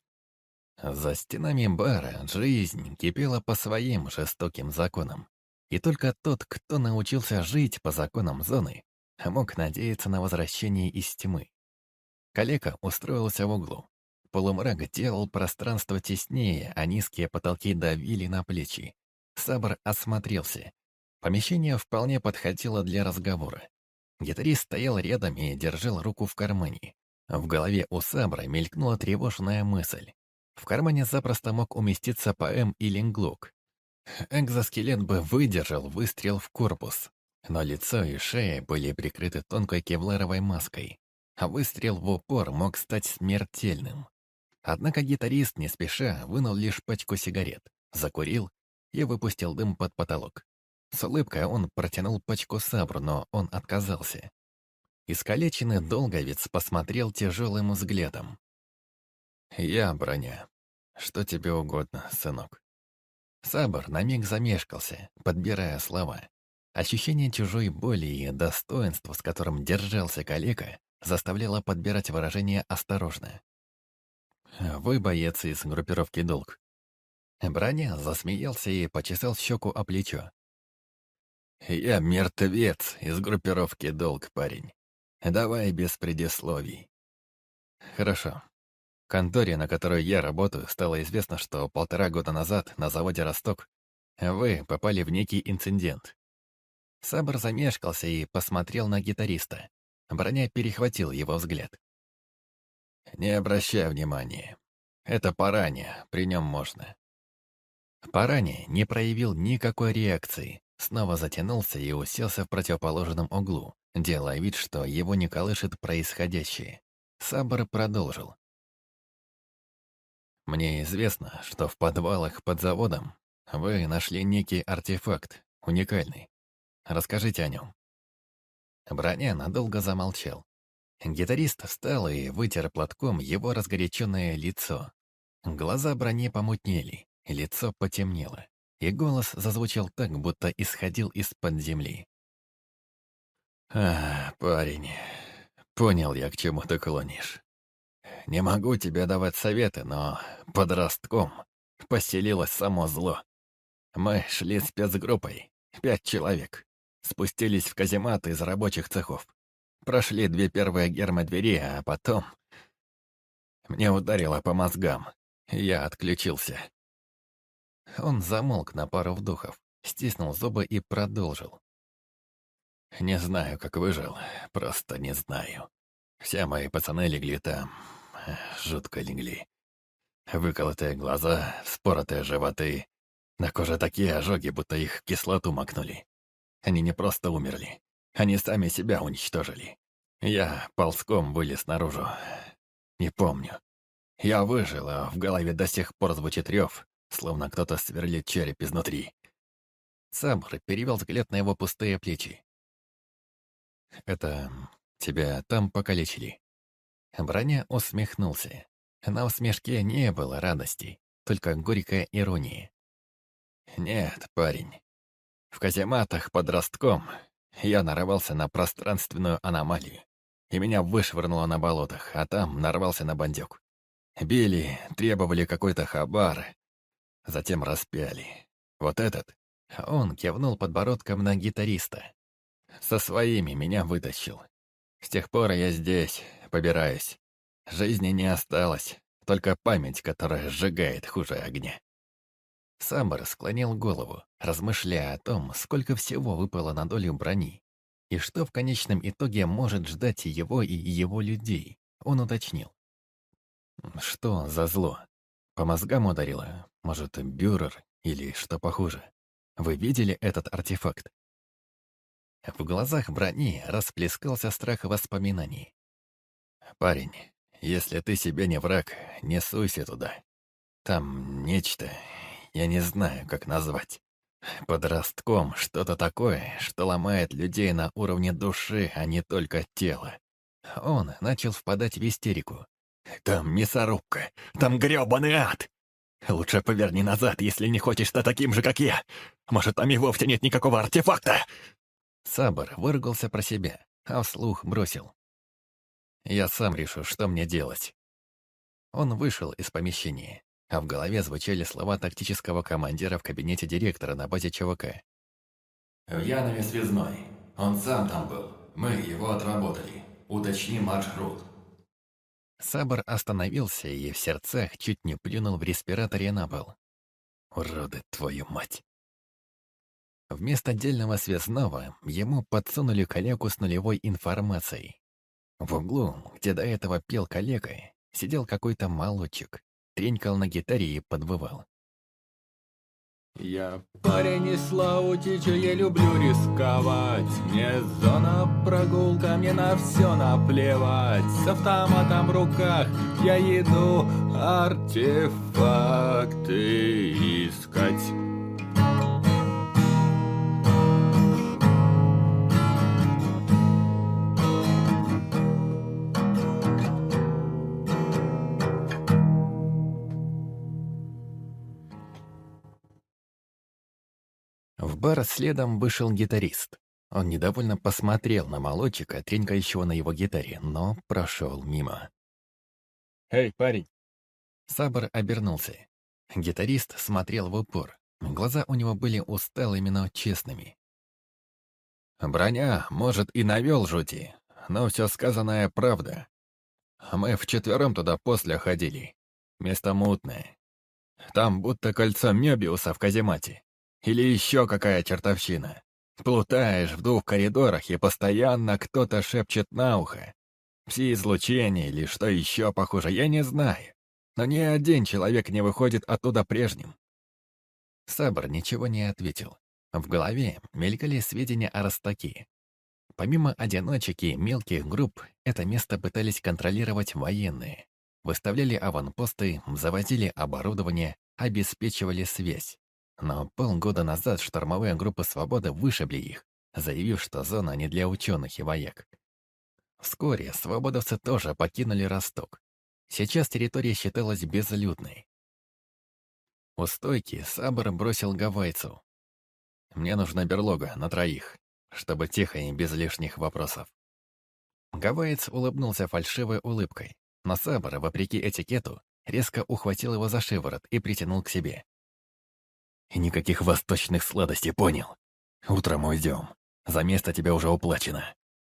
За стенами бара жизнь кипела по своим жестоким законам. И только тот, кто научился жить по законам зоны, мог надеяться на возвращение из тьмы. Калека устроился в углу. Полумрак делал пространство теснее, а низкие потолки давили на плечи. Сабр осмотрелся. Помещение вполне подходило для разговора. Гитарист стоял рядом и держал руку в кармане. В голове у Сабра мелькнула тревожная мысль. В кармане запросто мог уместиться ПМ или глок. Экзоскелет бы выдержал выстрел в корпус, но лицо и шея были прикрыты тонкой кевларовой маской, а выстрел в упор мог стать смертельным. Однако гитарист не спеша вынул лишь пачку сигарет, закурил и выпустил дым под потолок. С улыбкой он протянул пачку Сабру, но он отказался. Искалеченный долговец посмотрел тяжелым взглядом. «Я броня. Что тебе угодно, сынок?» Сабр на миг замешкался, подбирая слова. Ощущение чужой боли и достоинства, с которым держался калека, заставляло подбирать выражение осторожно. «Вы боец из группировки «Долг». Броня засмеялся и почесал щеку о плечо. «Я мертвец из группировки «Долг», парень. Давай без предисловий». «Хорошо. Конторе, на которой я работаю, стало известно, что полтора года назад на заводе «Росток» вы попали в некий инцидент». Сабр замешкался и посмотрел на гитариста. Броня перехватил его взгляд. «Не обращай внимания. Это Параня, при нем можно». Параня не проявил никакой реакции, снова затянулся и уселся в противоположном углу, делая вид, что его не колышет происходящее. Сабр продолжил. «Мне известно, что в подвалах под заводом вы нашли некий артефакт, уникальный. Расскажите о нем». Броня надолго замолчал. Гитарист встал и вытер платком его разгоряченное лицо. Глаза Брони помутнели, лицо потемнело, и голос зазвучал так, будто исходил из-под земли. «А, парень, понял я, к чему ты клонишь. Не могу тебе давать советы, но под Ростком поселилось само зло. Мы шли спецгруппой, пять человек, спустились в каземат из рабочих цехов. Прошли две первые гермодвери, а потом... Мне ударило по мозгам. Я отключился». Он замолк на пару вдохов, стиснул зубы и продолжил. «Не знаю, как выжил, просто не знаю. Все мои пацаны легли там, жутко легли. Выколотые глаза, вспоротые животы. На коже такие ожоги, будто их в кислоту макнули. Они не просто умерли, они сами себя уничтожили. Я ползком вылез наружу. Не помню. Я выжил, а в голове до сих пор звучит рев, словно кто-то сверлит череп изнутри». Сабр перевел взгляд на его пустые плечи. «Это тебя там покалечили?» Броня усмехнулся. На усмешке не было радости, только горькая ирония. «Нет, парень. В казематах подростком я нарвался на пространственную аномалию, и меня вышвырнуло на болотах, а там нарвался на бандюк. Били, требовали какой-то хабар, затем распяли. Вот этот, он кивнул подбородком на гитариста. Со своими меня вытащил. С тех пор я здесь, побираюсь. Жизни не осталось, только память, которая сжигает хуже огня. Самбор склонил голову, размышляя о том, сколько всего выпало на долю брони, и что в конечном итоге может ждать его и его людей. Он уточнил. Что за зло? По мозгам ударило? Может, бюрер или что похуже? Вы видели этот артефакт? В глазах брони расплескался страх воспоминаний. «Парень, если ты себе не враг, не суйся туда. Там нечто, я не знаю, как назвать. Подростком что-то такое, что ломает людей на уровне души, а не только тела». Он начал впадать в истерику. «Там мясорубка, там грёбаный ад! Лучше поверни назад, если не хочешь стать таким же, как я. Может, там и вовсе нет никакого артефакта!» Сабр выругался про себя, а вслух бросил. «Я сам решу, что мне делать». Он вышел из помещения, а в голове звучали слова тактического командира в кабинете директора на базе ЧВК. «В Янове связной. Он сам там был. Мы его отработали. Уточни маршрут». Сабр остановился и в сердцах чуть не плюнул в респираторе на пол. «Уроды, твою мать!» Вместо отдельного связного ему подсунули калеку с нулевой информацией. В углу, где до этого пел калека, сидел какой-то молодчик, тренькал на гитаре и подвывал. Я парень из Слаутича, я люблю рисковать. Мне зона прогулка, мне на все наплевать. С автоматом в руках я иду артефакты искать. В бар следом вышел гитарист. Он недовольно посмотрел на молодчика, тренькающего на его гитаре, но прошел мимо. «Эй, парень!» Сабр обернулся. Гитарист смотрел в упор. Глаза у него были усталыми, но честными. «Броня, может, и навел жути, но все сказанное правда. Мы вчетвером туда после ходили. Место мутное. Там будто кольцо Мёбиуса в каземате. Или еще какая чертовщина. Плутаешь в двух коридорах, и постоянно кто-то шепчет на ухо. Пси-излучение или что еще похуже, я не знаю. Но ни один человек не выходит оттуда прежним». Сабр ничего не ответил. В голове мелькали сведения о Ростаке. Помимо одиночек и мелких групп, это место пытались контролировать военные. Выставляли аванпосты, завозили оборудование, обеспечивали связь. Но полгода назад штурмовые группы «Свободы» вышибли их, заявив, что зона не для ученых и вояк. Вскоре свободовцы тоже покинули Росток. Сейчас территория считалась безлюдной. У стойки Сабр бросил гавайцу. «Мне нужна берлога на троих, чтобы тихо и без лишних вопросов». Гавайец улыбнулся фальшивой улыбкой, но Сабр, вопреки этикету, резко ухватил его за шиворот и притянул к себе. «И никаких восточных сладостей, понял? Утром уйдем. За место тебе уже уплачено».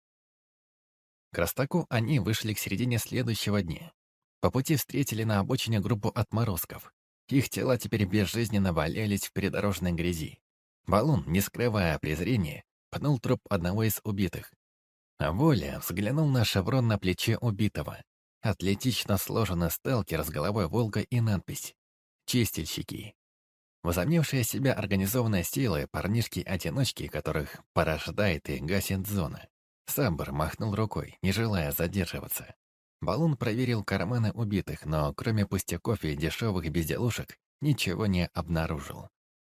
К Ростаку они вышли к середине следующего дня. По пути встретили на обочине группу отморозков. Их тела теперь безжизненно валялись в придорожной грязи. Балун, не скрывая презрения, пнул труп одного из убитых. А Воля взглянул на шеврон на плече убитого. Атлетично сложенный сталкер с головой волка и надпись «Чистильщики». Возомнившие себя организованной силой парнишки-одиночки, которых порождает и гасит зона. Сабр махнул рукой, не желая задерживаться. Балун проверил карманы убитых, но кроме пустяков и дешевых безделушек ничего не обнаружил.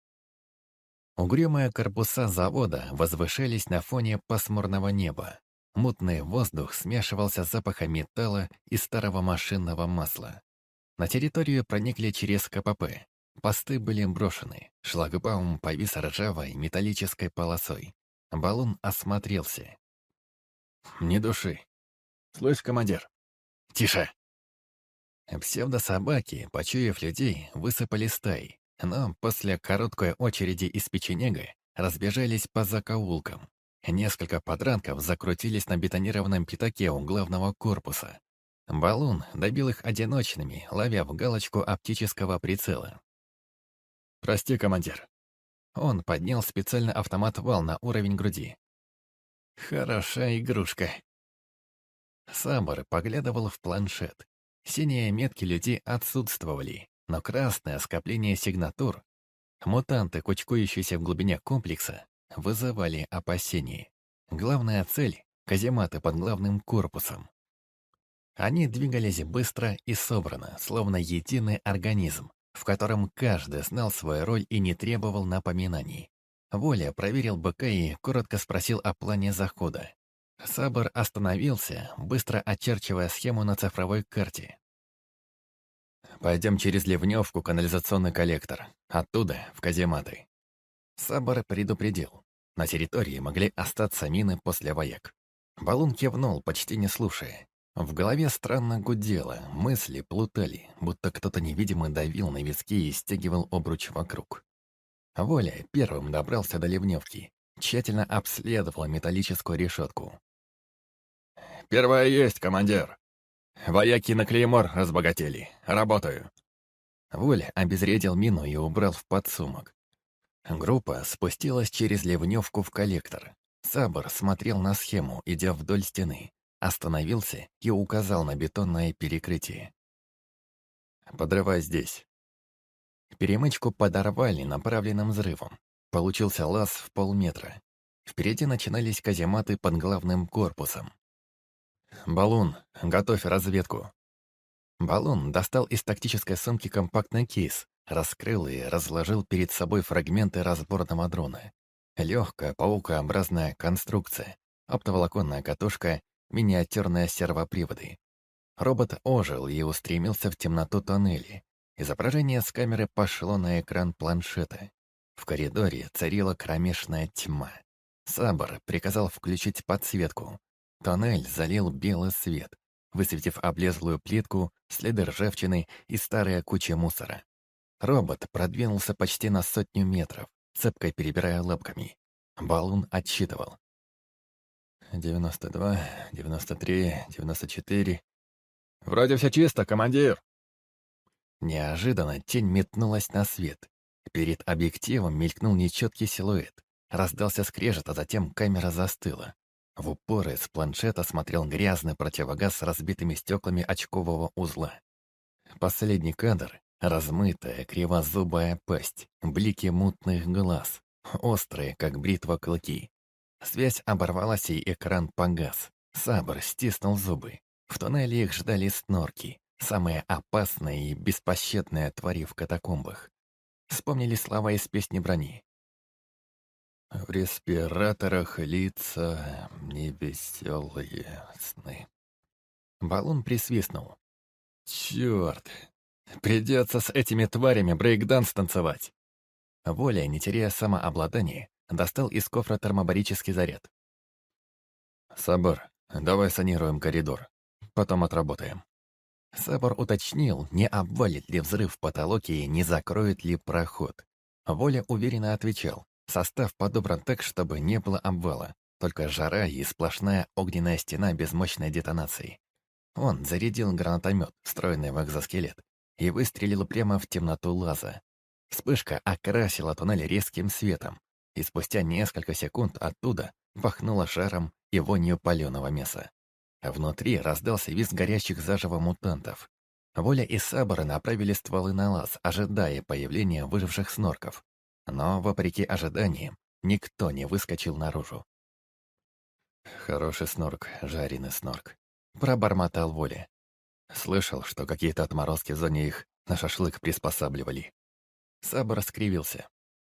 Угрюмые корпуса завода возвышались на фоне пасмурного неба. Мутный воздух смешивался с запахом металла и старого машинного масла. На территорию проникли через КПП. Посты были брошены, шлагбаум повис ржавой металлической полосой. Балун осмотрелся. «Ни души. Слышь, командир?» «Тише!» Псевдособаки, почуяв людей, высыпали стаей, но после короткой очереди из печенега разбежались по закоулкам. Несколько подранков закрутились на бетонированном пятаке у главного корпуса. Балун добил их одиночными, ловя в галочку оптического прицела. «Прости, командир». Он поднял специально автомат-вал на уровень груди. «Хорошая игрушка». Сабр поглядывал в планшет. Синие метки людей отсутствовали, но красное скопление сигнатур, мутанты, кучкующиеся в глубине комплекса, вызывали опасения. Главная цель — казематы под главным корпусом. Они двигались быстро и собрано, словно единый организм, в котором каждый знал свою роль и не требовал напоминаний. Воля проверил БК и коротко спросил о плане захода. Сабр остановился, быстро очерчивая схему на цифровой карте. «Пойдем через Ливневку, канализационный коллектор. Оттуда в казематы». Сабр предупредил. На территории могли остаться мины после вояк. Балун кивнул, почти не слушая. В голове странно гудело, мысли плутали, будто кто-то невидимый давил на виски и стягивал обруч вокруг. Воля первым добрался до Ливневки, тщательно обследовал металлическую решетку. «Первая есть, командир. Вояки на Клеймор разбогатели. Работаю». Воля обезвредил мину и убрал в подсумок. Группа спустилась через Ливневку в коллектор. Сабр смотрел на схему, идя вдоль стены. Остановился и указал на бетонное перекрытие. «Подрывай здесь». Перемычку подорвали направленным взрывом. Получился лаз в полметра. Впереди начинались казематы под главным корпусом. «Балун, готовь разведку». Балун достал из тактической сумки компактный кейс, раскрыл и разложил перед собой фрагменты разборного дрона. Легкая паукообразная конструкция, оптоволоконная катушка, миниатюрные сервоприводы. Робот ожил и устремился в темноту тоннеля. Изображение с камеры пошло на экран планшета. В коридоре царила кромешная тьма. Сабр приказал включить подсветку. Тоннель залил белый свет, высветив облезлую плитку, следы ржавчины и старые кучи мусора. Робот продвинулся почти на сотню метров, цепкой перебирая лапками. Балун отсчитывал. девяносто два, девяносто три, девяносто четыре. «Вроде все чисто, командир!» Неожиданно тень метнулась на свет. Перед объективом мелькнул нечеткий силуэт. Раздался скрежет, а затем камера застыла. В упор из планшета смотрел грязный противогаз с разбитыми стеклами очкового узла. Последний кадр — размытая кривозубая пасть, блики мутных глаз, острые, как бритва, клыки. Связь оборвалась, и экран погас. Сабр стиснул зубы. В туннеле их ждали снорки, самые опасные и беспощадные твари в катакомбах. Вспомнили слова из песни брони. «В респираторах лица невеселые сны». Балун присвистнул. «Черт! Придется с этими тварями брейкданс танцевать!» Воля, не теряя самообладание, достал из кофра термобарический заряд. «Сабр, давай санируем коридор. Потом отработаем». Сабр уточнил, не обвалит ли взрыв в потолке и не закроет ли проход. Воля уверенно отвечал. Состав подобран так, чтобы не было обвала, только жара и сплошная огненная стена без мощной детонации. Он зарядил гранатомет, встроенный в экзоскелет, и выстрелил прямо в темноту лаза. Вспышка окрасила туннель резким светом, и спустя несколько секунд оттуда пахнуло жаром и вонью паленого мяса. Внутри раздался визг горящих заживо мутантов. Воля и Сабр направили стволы на лаз, ожидая появления выживших снорков. Но, вопреки ожиданиям, никто не выскочил наружу. «Хороший снорк, жареный снорк», — пробормотал Воля. Слышал, что какие-то отморозки в зоне их на шашлык приспосабливали. Сабр скривился.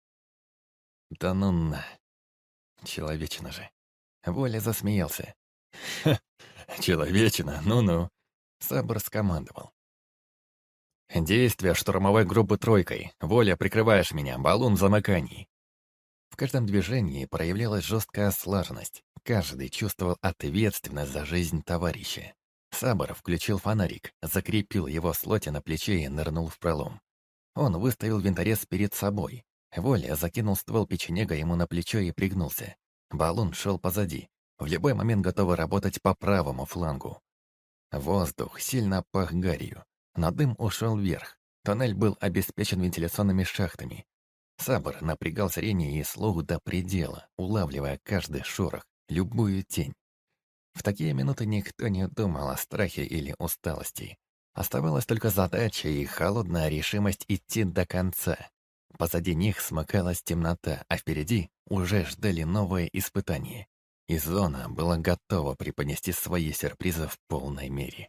«Да ну на! Человечина же!» Воля засмеялся. «Ха! Человечина, ну-ну!» Сабр скомандовал. Действие штурмовой группы тройкой. Воля, прикрываешь меня. Баллон замыканий. В каждом движении проявлялась жесткая слаженность. Каждый чувствовал ответственность за жизнь товарища. Сабр включил фонарик, закрепил его в слоте на плече и нырнул в пролом. Он выставил винторез перед собой. Воля закинул ствол печенега ему на плечо и пригнулся. Баллон шел позади, в любой момент готовый работать по правому флангу. Воздух сильно пах гарью, но дым ушел вверх. Тоннель был обеспечен вентиляционными шахтами. Сабр напрягал зрение и слух до предела, улавливая каждый шорох, любую тень. В такие минуты никто не думал о страхе или усталости. Оставалась только задача и холодная решимость идти до конца. Позади них смыкалась темнота, а впереди уже ждали новые испытания. И зона была готова преподнести свои сюрпризы в полной мере.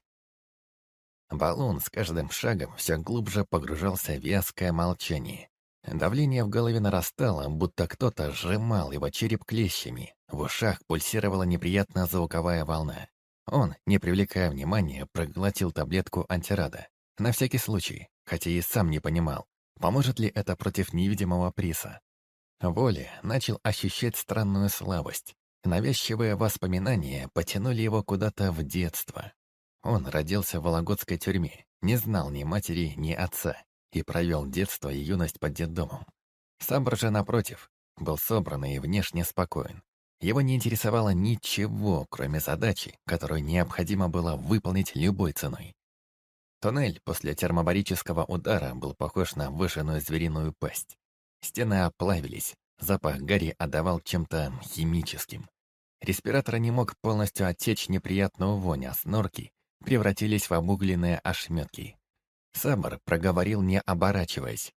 Баллон с каждым шагом все глубже погружался в вязкое молчание. Давление в голове нарастало, будто кто-то сжимал его череп клещами. В ушах пульсировала неприятная звуковая волна. Он, не привлекая внимания, проглотил таблетку антирада. На всякий случай, хотя и сам не понимал, поможет ли это против невидимого приса. Воля начал ощущать странную слабость. Навязчивые воспоминания потянули его куда-то в детство. Он родился в вологодской тюрьме, не знал ни матери, ни отца, и провел детство и юность под детдомом. Сабр же, напротив, был собран и внешне спокоен. Его не интересовало ничего, кроме задачи, которую необходимо было выполнить любой ценой. Туннель после термобарического удара был похож на вышеную звериную пасть. Стены оплавились, запах гари отдавал чем-то химическим. Респиратор не мог полностью отсечь неприятную вонь, а снорки превратились в обугленные ошметки. Сабр проговорил, не оборачиваясь.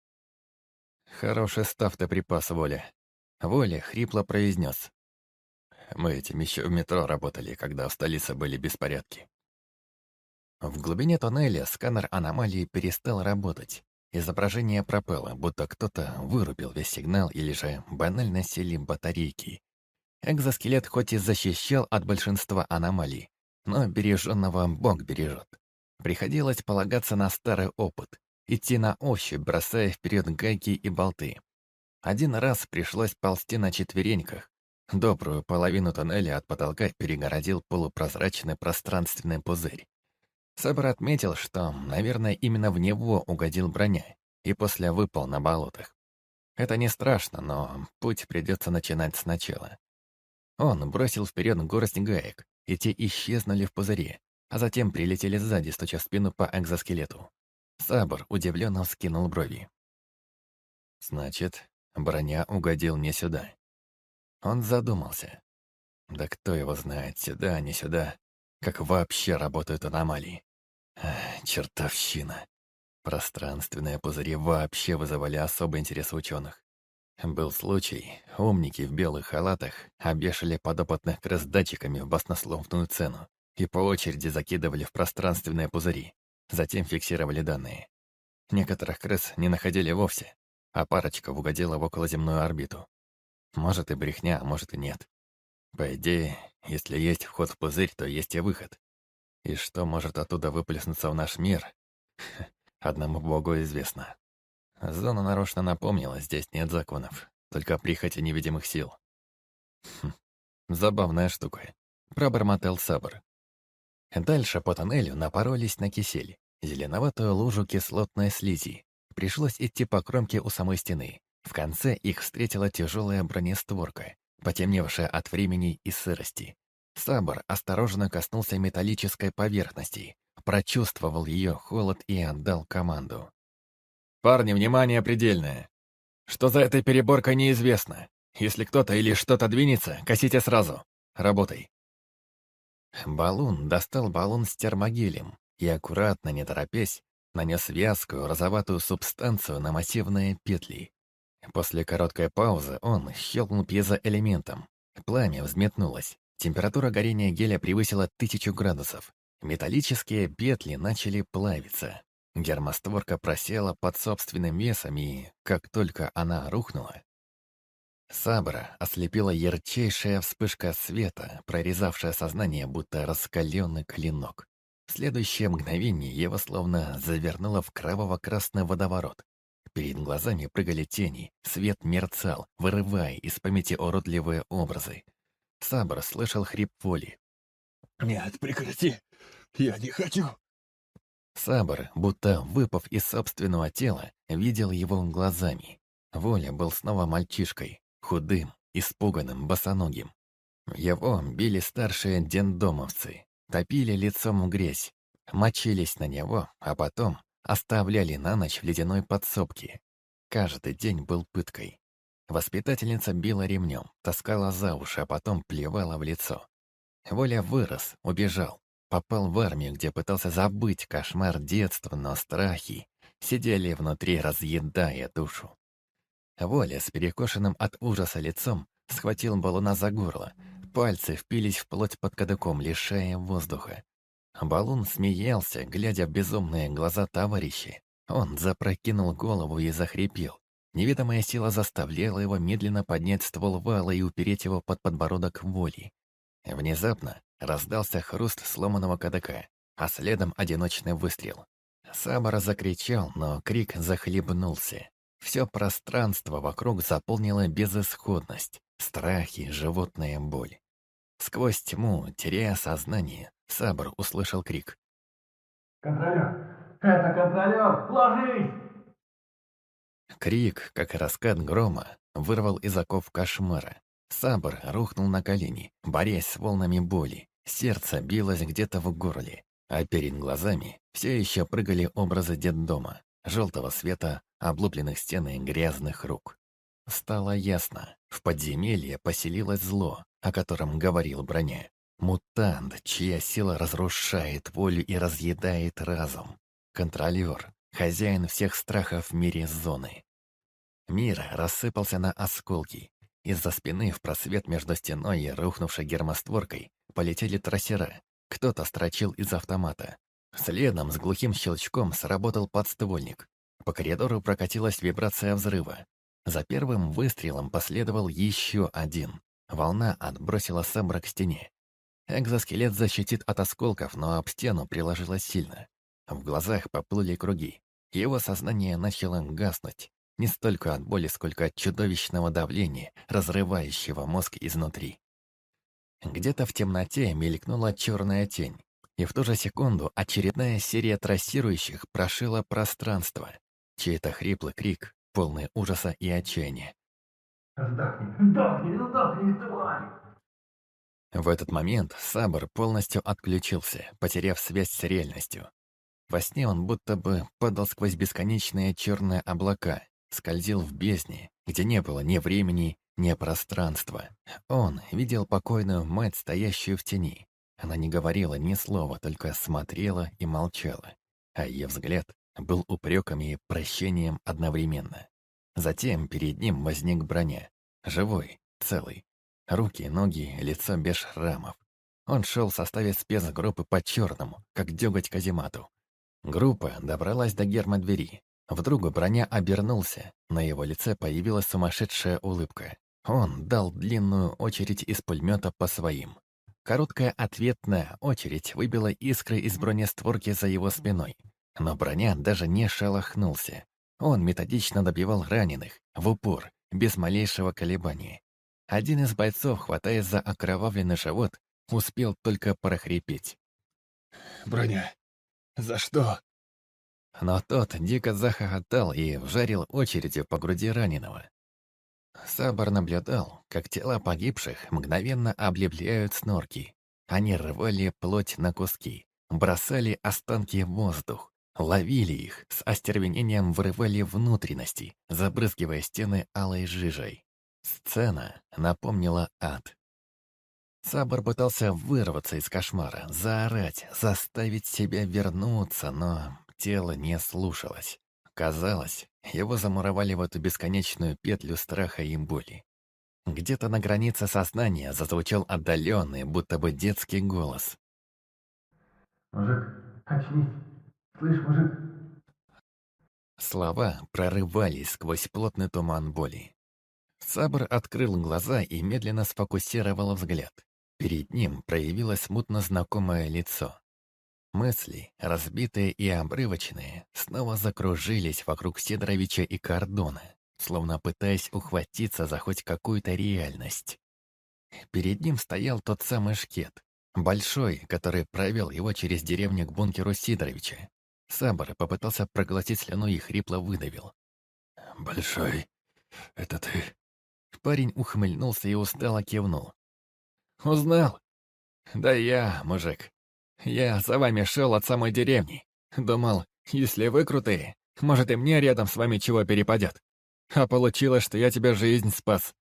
«Хороший став ты припас, Воля». Воля хрипло произнес. «Мы этим еще в метро работали, когда в столице были беспорядки». В глубине тоннеля сканер аномалии перестал работать. Изображение пропало, будто кто-то вырубил весь сигнал или же банально сели батарейки. Экзоскелет хоть и защищал от большинства аномалий, но береженного Бог бережет. Приходилось полагаться на старый опыт, идти на ощупь, бросая вперед гайки и болты. Один раз пришлось ползти на четвереньках. Добрую половину тоннеля от потолка перегородил полупрозрачный пространственный пузырь. Сабр отметил, что, наверное, именно в него угодил броня, и после выпал на болотах. Это не страшно, но путь придется начинать сначала. Он бросил вперед горсть гаек, и те исчезнули в пузыре, а затем прилетели сзади, стуча в спину по экзоскелету. Сабр удивленно вскинул брови. «Значит, броня угодил не сюда». Он задумался. Да кто его знает, сюда, не сюда, как вообще работают аномалии. Ах, чертовщина. Пространственные пузыри вообще вызывали особый интерес ученых. Был случай, умники в белых халатах обвешали подопытных крыс датчиками в баснословную цену и по очереди закидывали в пространственные пузыри, затем фиксировали данные. Некоторых крыс не находили вовсе, а парочка угодила в околоземную орбиту. Может и брехня, а может и нет. По идее, если есть вход в пузырь, то есть и выход. И что может оттуда выплеснуться в наш мир, одному Богу известно. Зона нарочно напомнила, здесь нет законов, только прихоти невидимых сил. Хм, забавная штука. Пробормотал Сабр. Дальше по тоннелю напоролись на кисель, зеленоватую лужу кислотной слизи. Пришлось идти по кромке у самой стены. В конце их встретила тяжелая бронестворка, потемневшая от времени и сырости. Сабр осторожно коснулся металлической поверхности, прочувствовал ее холод и отдал команду. «Парни, внимание предельное! Что за этой переборкой, неизвестно. Если кто-то или что-то двинется, косите сразу. Работай!» Балун достал баллон с термогелем и, аккуратно, не торопясь, нанес вязкую розоватую субстанцию на массивные петли. После короткой паузы он щелкнул пьезоэлементом. Пламя взметнулось. Температура горения геля превысила тысячу градусов. Металлические петли начали плавиться. Гермостворка просела под собственным весом, и, как только она рухнула, Сабра ослепила ярчайшая вспышка света, прорезавшая сознание, будто раскаленный клинок. В следующее мгновение его словно завернуло в кроваво-красный водоворот. Перед глазами прыгали тени, свет мерцал, вырывая из памяти уродливые образы. Сабр слышал хрип воли. «Нет, прекрати! Я не хочу!» Сабр, будто выпав из собственного тела, видел его глазами. Воля был снова мальчишкой, худым, испуганным, босоногим. Его били старшие детдомовцы, топили лицом в грязь, мочились на него, а потом оставляли на ночь в ледяной подсобке. Каждый день был пыткой. Воспитательница била ремнем, таскала за уши, а потом плевала в лицо. Воля вырос, убежал, попал в армию, где пытался забыть кошмар детства, но страхи сидели внутри, разъедая душу. Воля с перекошенным от ужаса лицом схватил Балуна за горло. Пальцы впились в плоть под кадыком, лишая воздуха. Балун смеялся, глядя в безумные глаза товарища. Он запрокинул голову и захрипел. Неведомая сила заставляла его медленно поднять ствол вала и упереть его под подбородок Воли. Внезапно раздался хруст сломанного кадыка, а следом одиночный выстрел. Сабр закричал, но крик захлебнулся. Все пространство вокруг заполнила безысходность, страхи, животная боль. Сквозь тьму, теряя сознание, Сабр услышал крик. «Контролер! Это контролер! Ложись!» Крик, как раскат грома, вырвал из оков кошмара. Сабр рухнул на колени, борясь с волнами боли. Сердце билось где-то в горле, а перед глазами все еще прыгали образы детдома, желтого света, облупленных стен и грязных рук. Стало ясно, в подземелье поселилось зло, о котором говорил Броня. Мутант, чья сила разрушает волю и разъедает разум. Контролер, хозяин всех страхов в мире зоны. Мир рассыпался на осколки. Из-за спины в просвет между стеной и рухнувшей гермостворкой полетели трассера. Кто-то строчил из автомата. Следом с глухим щелчком сработал подствольник. По коридору прокатилась вибрация взрыва. За первым выстрелом последовал еще один. Волна отбросила Сабра к стене. Экзоскелет защитит от осколков, но об стену приложилось сильно. В глазах поплыли круги. Его сознание начало гаснуть. Не столько от боли, сколько от чудовищного давления, разрывающего мозг изнутри. Где-то в темноте мелькнула черная тень. И в ту же секунду очередная серия трассирующих прошила пространство. Чей-то хриплый крик, полный ужаса и отчаяния. «Сдохни! Сдохни! Сдохни, тварь!» В этот момент Сабр полностью отключился, потеряв связь с реальностью. Во сне он будто бы падал сквозь бесконечные черные облака, скользил в бездне, где не было ни времени, ни пространства. Он видел покойную мать, стоящую в тени. Она не говорила ни слова, только смотрела и молчала. А ее взгляд был упреком и прощением одновременно. Затем перед ним возник Броня. Живой, целый. Руки, ноги, лицо без шрамов. Он шел в составе спецгруппы по-черному, как дёготь каземату. Группа добралась до гермодвери. Вдруг Броня обернулся, на его лице появилась сумасшедшая улыбка. Он дал длинную очередь из пулемета по своим. Короткая ответная очередь выбила искры из бронестворки за его спиной. Но Броня даже не шелохнулся. Он методично добивал раненых, в упор, без малейшего колебания. Один из бойцов, хватаясь за окровавленный живот, успел только прохрипеть. «Броня, за что?» Но тот дико захохотал и вжарил очередью по груди раненого. Сабр наблюдал, как тела погибших мгновенно облепляют снорки. Они рвали плоть на куски, бросали останки в воздух, ловили их, с остервенением вырывали внутренности, забрызгивая стены алой жижей. Сцена напомнила ад. Сабр пытался вырваться из кошмара, заорать, заставить себя вернуться, но тело не слушалось. Казалось, его замуровали в эту бесконечную петлю страха и боли. Где-то на границе сознания зазвучал отдаленный, будто бы детский голос. «Мужик, очнись! Слышь, мужик!» Слова прорывались сквозь плотный туман боли. Сабр открыл глаза и медленно сфокусировал взгляд. Перед ним проявилось смутно знакомое лицо. Мысли, разбитые и обрывочные, снова закружились вокруг Сидоровича и Кордона, словно пытаясь ухватиться за хоть какую-то реальность. Перед ним стоял тот самый шкет, большой, который провел его через деревню к бункеру Сидоровича. Сабр попытался проглотить слюну и хрипло выдавил. «Большой, это ты?» Парень ухмыльнулся и устало кивнул. «Узнал? Да я, мужик. Я за вами шел от самой деревни. Думал, если вы крутые, может и мне рядом с вами чего перепадет. А получилось, что я тебе жизнь спас».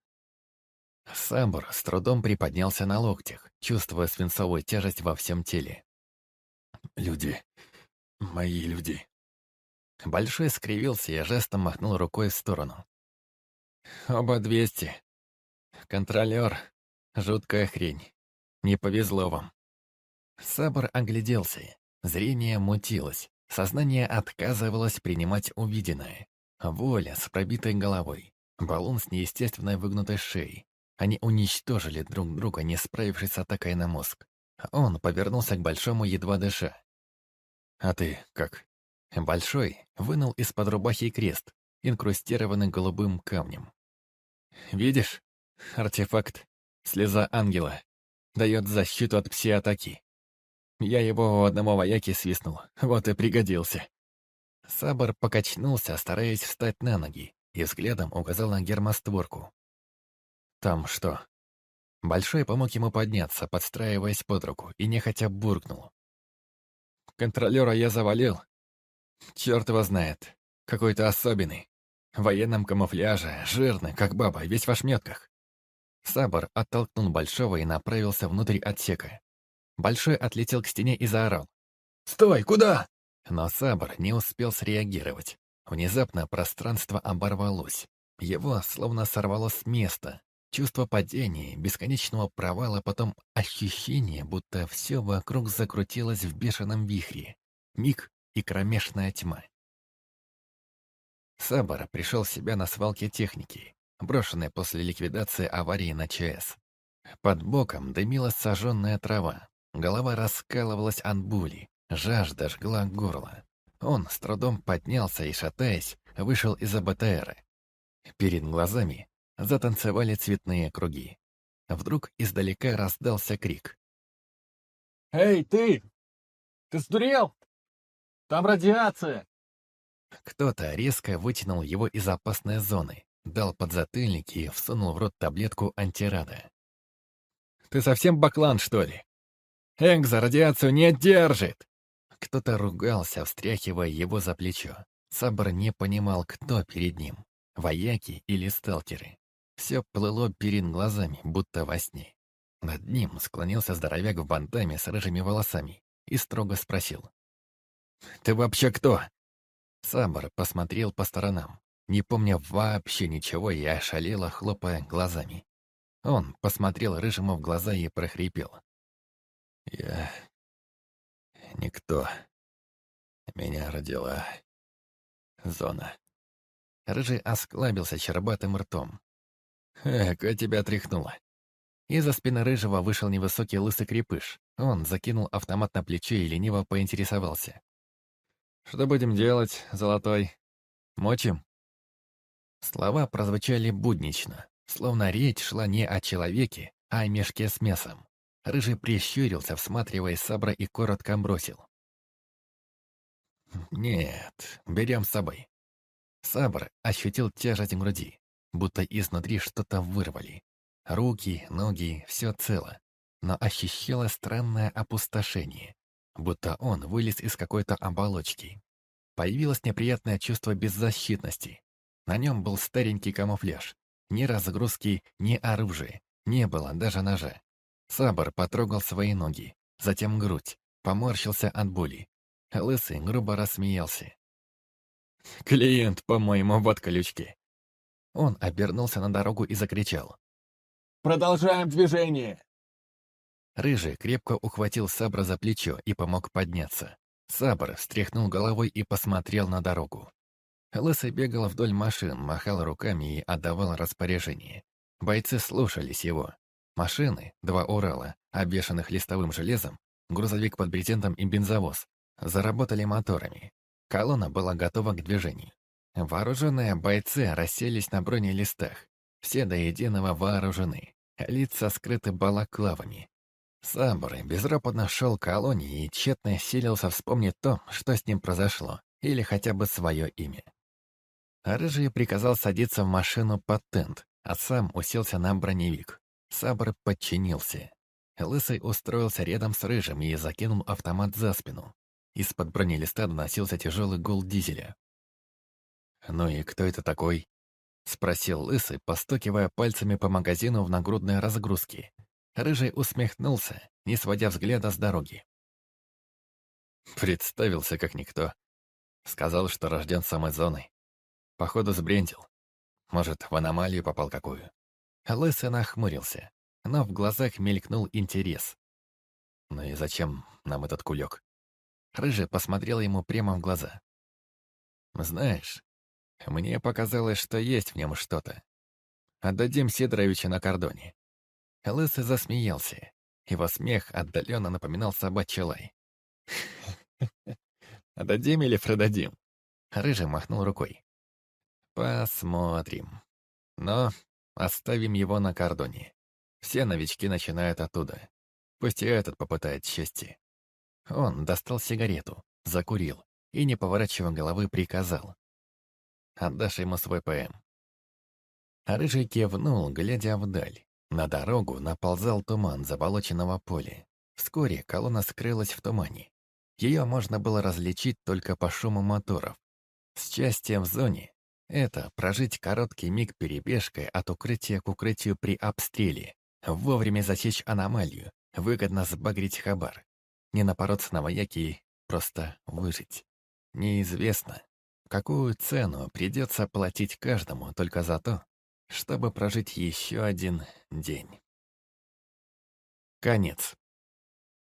Сабр с трудом приподнялся на локтях, чувствуя свинцовую тяжесть во всем теле. «Люди, мои люди». Большой скривился и жестом махнул рукой в сторону. «Оба двести. Контролер. Жуткая хрень. Не повезло вам». Сабр огляделся. Зрение мутилось. Сознание отказывалось принимать увиденное. Воля с пробитой головой. Баллон с неестественной выгнутой шеей. Они уничтожили друг друга, не справившись с атакой на мозг. Он повернулся к Большому, едва дыша. «А ты как?» Большой вынул из-под рубахи крест, инкрустированный голубым камнем. «Видишь? Артефакт. Слеза ангела. Дает защиту от пси-атаки. Я его у одного вояки свистнул, вот и пригодился». Сабр покачнулся, стараясь встать на ноги, и взглядом указал на гермостворку. «Там что?» Большой помог ему подняться, подстраиваясь под руку, и нехотя буркнул. «Контролера я завалил. Черт его знает. Какой-то особенный. В военном камуфляже, жирный, как баба, весь в ошметках». Сабр оттолкнул Большого и направился внутрь отсека. Большой отлетел к стене и заорал. «Стой! Куда?» Но Сабр не успел среагировать. Внезапно пространство оборвалось. Его словно сорвало с места. Чувство падения, бесконечного провала, потом ощущение, будто все вокруг закрутилось в бешеном вихре. Миг и кромешная тьма. Сабр пришел в себя на свалке техники, брошенной после ликвидации аварии на ЧАЭС. Под боком дымилась сожженная трава. Голова раскалывалась от боли, жажда жгла горло. Он с трудом поднялся и, шатаясь, вышел из АБТРа. Перед глазами затанцевали цветные круги. Вдруг издалека раздался крик. «Эй, ты! Ты сдурел? Там радиация!» Кто-то резко вытянул его из опасной зоны, дал подзатыльник и всунул в рот таблетку антирада. «Ты совсем баклан, что ли? Экзо радиацию не держит!» Кто-то ругался, встряхивая его за плечо. Сабр не понимал, кто перед ним — вояки или сталкеры. Все плыло перед глазами, будто во сне. Над ним склонился здоровяк в бандаме с рыжими волосами и строго спросил. «Ты вообще кто?» Сабр посмотрел по сторонам, не помня вообще ничего и ошалело, хлопая глазами. Он посмотрел Рыжему в глаза и прохрипел. «Я... никто. Меня родила... зона». Рыжий осклабился щербатым ртом. «Эка тебя тряхнуло». Из-за спины Рыжего вышел невысокий лысый крепыш. Он закинул автомат на плечо и лениво поинтересовался. «Что будем делать, Золотой? Мочим?» Слова прозвучали буднично, словно речь шла не о человеке, а о мешке с мясом. Рыжий прищурился, всматриваясь в Сабра, и коротко бросил. «Нет, берем с собой». Сабр ощутил тяжесть в груди, будто изнутри что-то вырвали. Руки, ноги — все цело, но ощущалось странное опустошение, будто он вылез из какой-то оболочки. Появилось неприятное чувство беззащитности. На нем был старенький камуфляж. Ни разгрузки, ни оружия. Не было даже ножа. Сабр потрогал свои ноги, затем грудь, поморщился от боли. Лысый грубо рассмеялся. «Клиент, по-моему, в отключке». Он обернулся на дорогу и закричал. «Продолжаем движение!» Рыжий крепко ухватил Сабра за плечо и помог подняться. Сабр встряхнул головой и посмотрел на дорогу. Лысый бегал вдоль машин, махал руками и отдавал распоряжение. Бойцы слушались его. Машины, два Урала, обвешанных листовым железом, грузовик под брезентом и бензовоз, заработали моторами. Колонна была готова к движению. Вооруженные бойцы расселись на бронелистах. Все до единого вооружены. Лица скрыты балаклавами. Сабр безропотно шел к колонне и тщетно силился вспомнить то, что с ним произошло, или хотя бы свое имя. Рыжий приказал садиться в машину под тент, а сам уселся на броневик. Сабр подчинился. Лысый устроился рядом с Рыжим и закинул автомат за спину. Из-под бронелиста доносился тяжелый гул дизеля. «Ну и кто это такой?» — спросил Лысый, постукивая пальцами по магазину в нагрудной разгрузке. Рыжий усмехнулся, не сводя взгляда с дороги. Представился как никто. Сказал, что рожден самой зоной. Походу сбрендил. Может, в аномалию попал какую. Лысый нахмурился, но в глазах мелькнул интерес. «Ну и зачем нам этот кулек?» Рыжий посмотрел ему прямо в глаза. «Знаешь, мне показалось, что есть в нем что-то. Отдадим Сидоровича на кордоне». Лысый засмеялся. Его смех отдаленно напоминал собачий лай. «Отдадим или продадим?» Рыжий махнул рукой. «Посмотрим. Но оставим его на кордоне. Все новички начинают оттуда. Пусть и этот попытает счастье». Он достал сигарету, закурил и, не поворачивая головы, приказал: «Отдашь ему свой ПМ». Рыжий кивнул, глядя вдаль. На дорогу наползал туман заболоченного поля. Вскоре колонна скрылась в тумане. Ее можно было различить только по шуму моторов. Счастье в зоне — это прожить короткий миг перебежкой от укрытия к укрытию при обстреле, вовремя засечь аномалию, выгодно сбагрить хабар. Не напороться на вояки и просто выжить. Неизвестно, какую цену придется платить каждому только за то, чтобы прожить еще один день. Конец.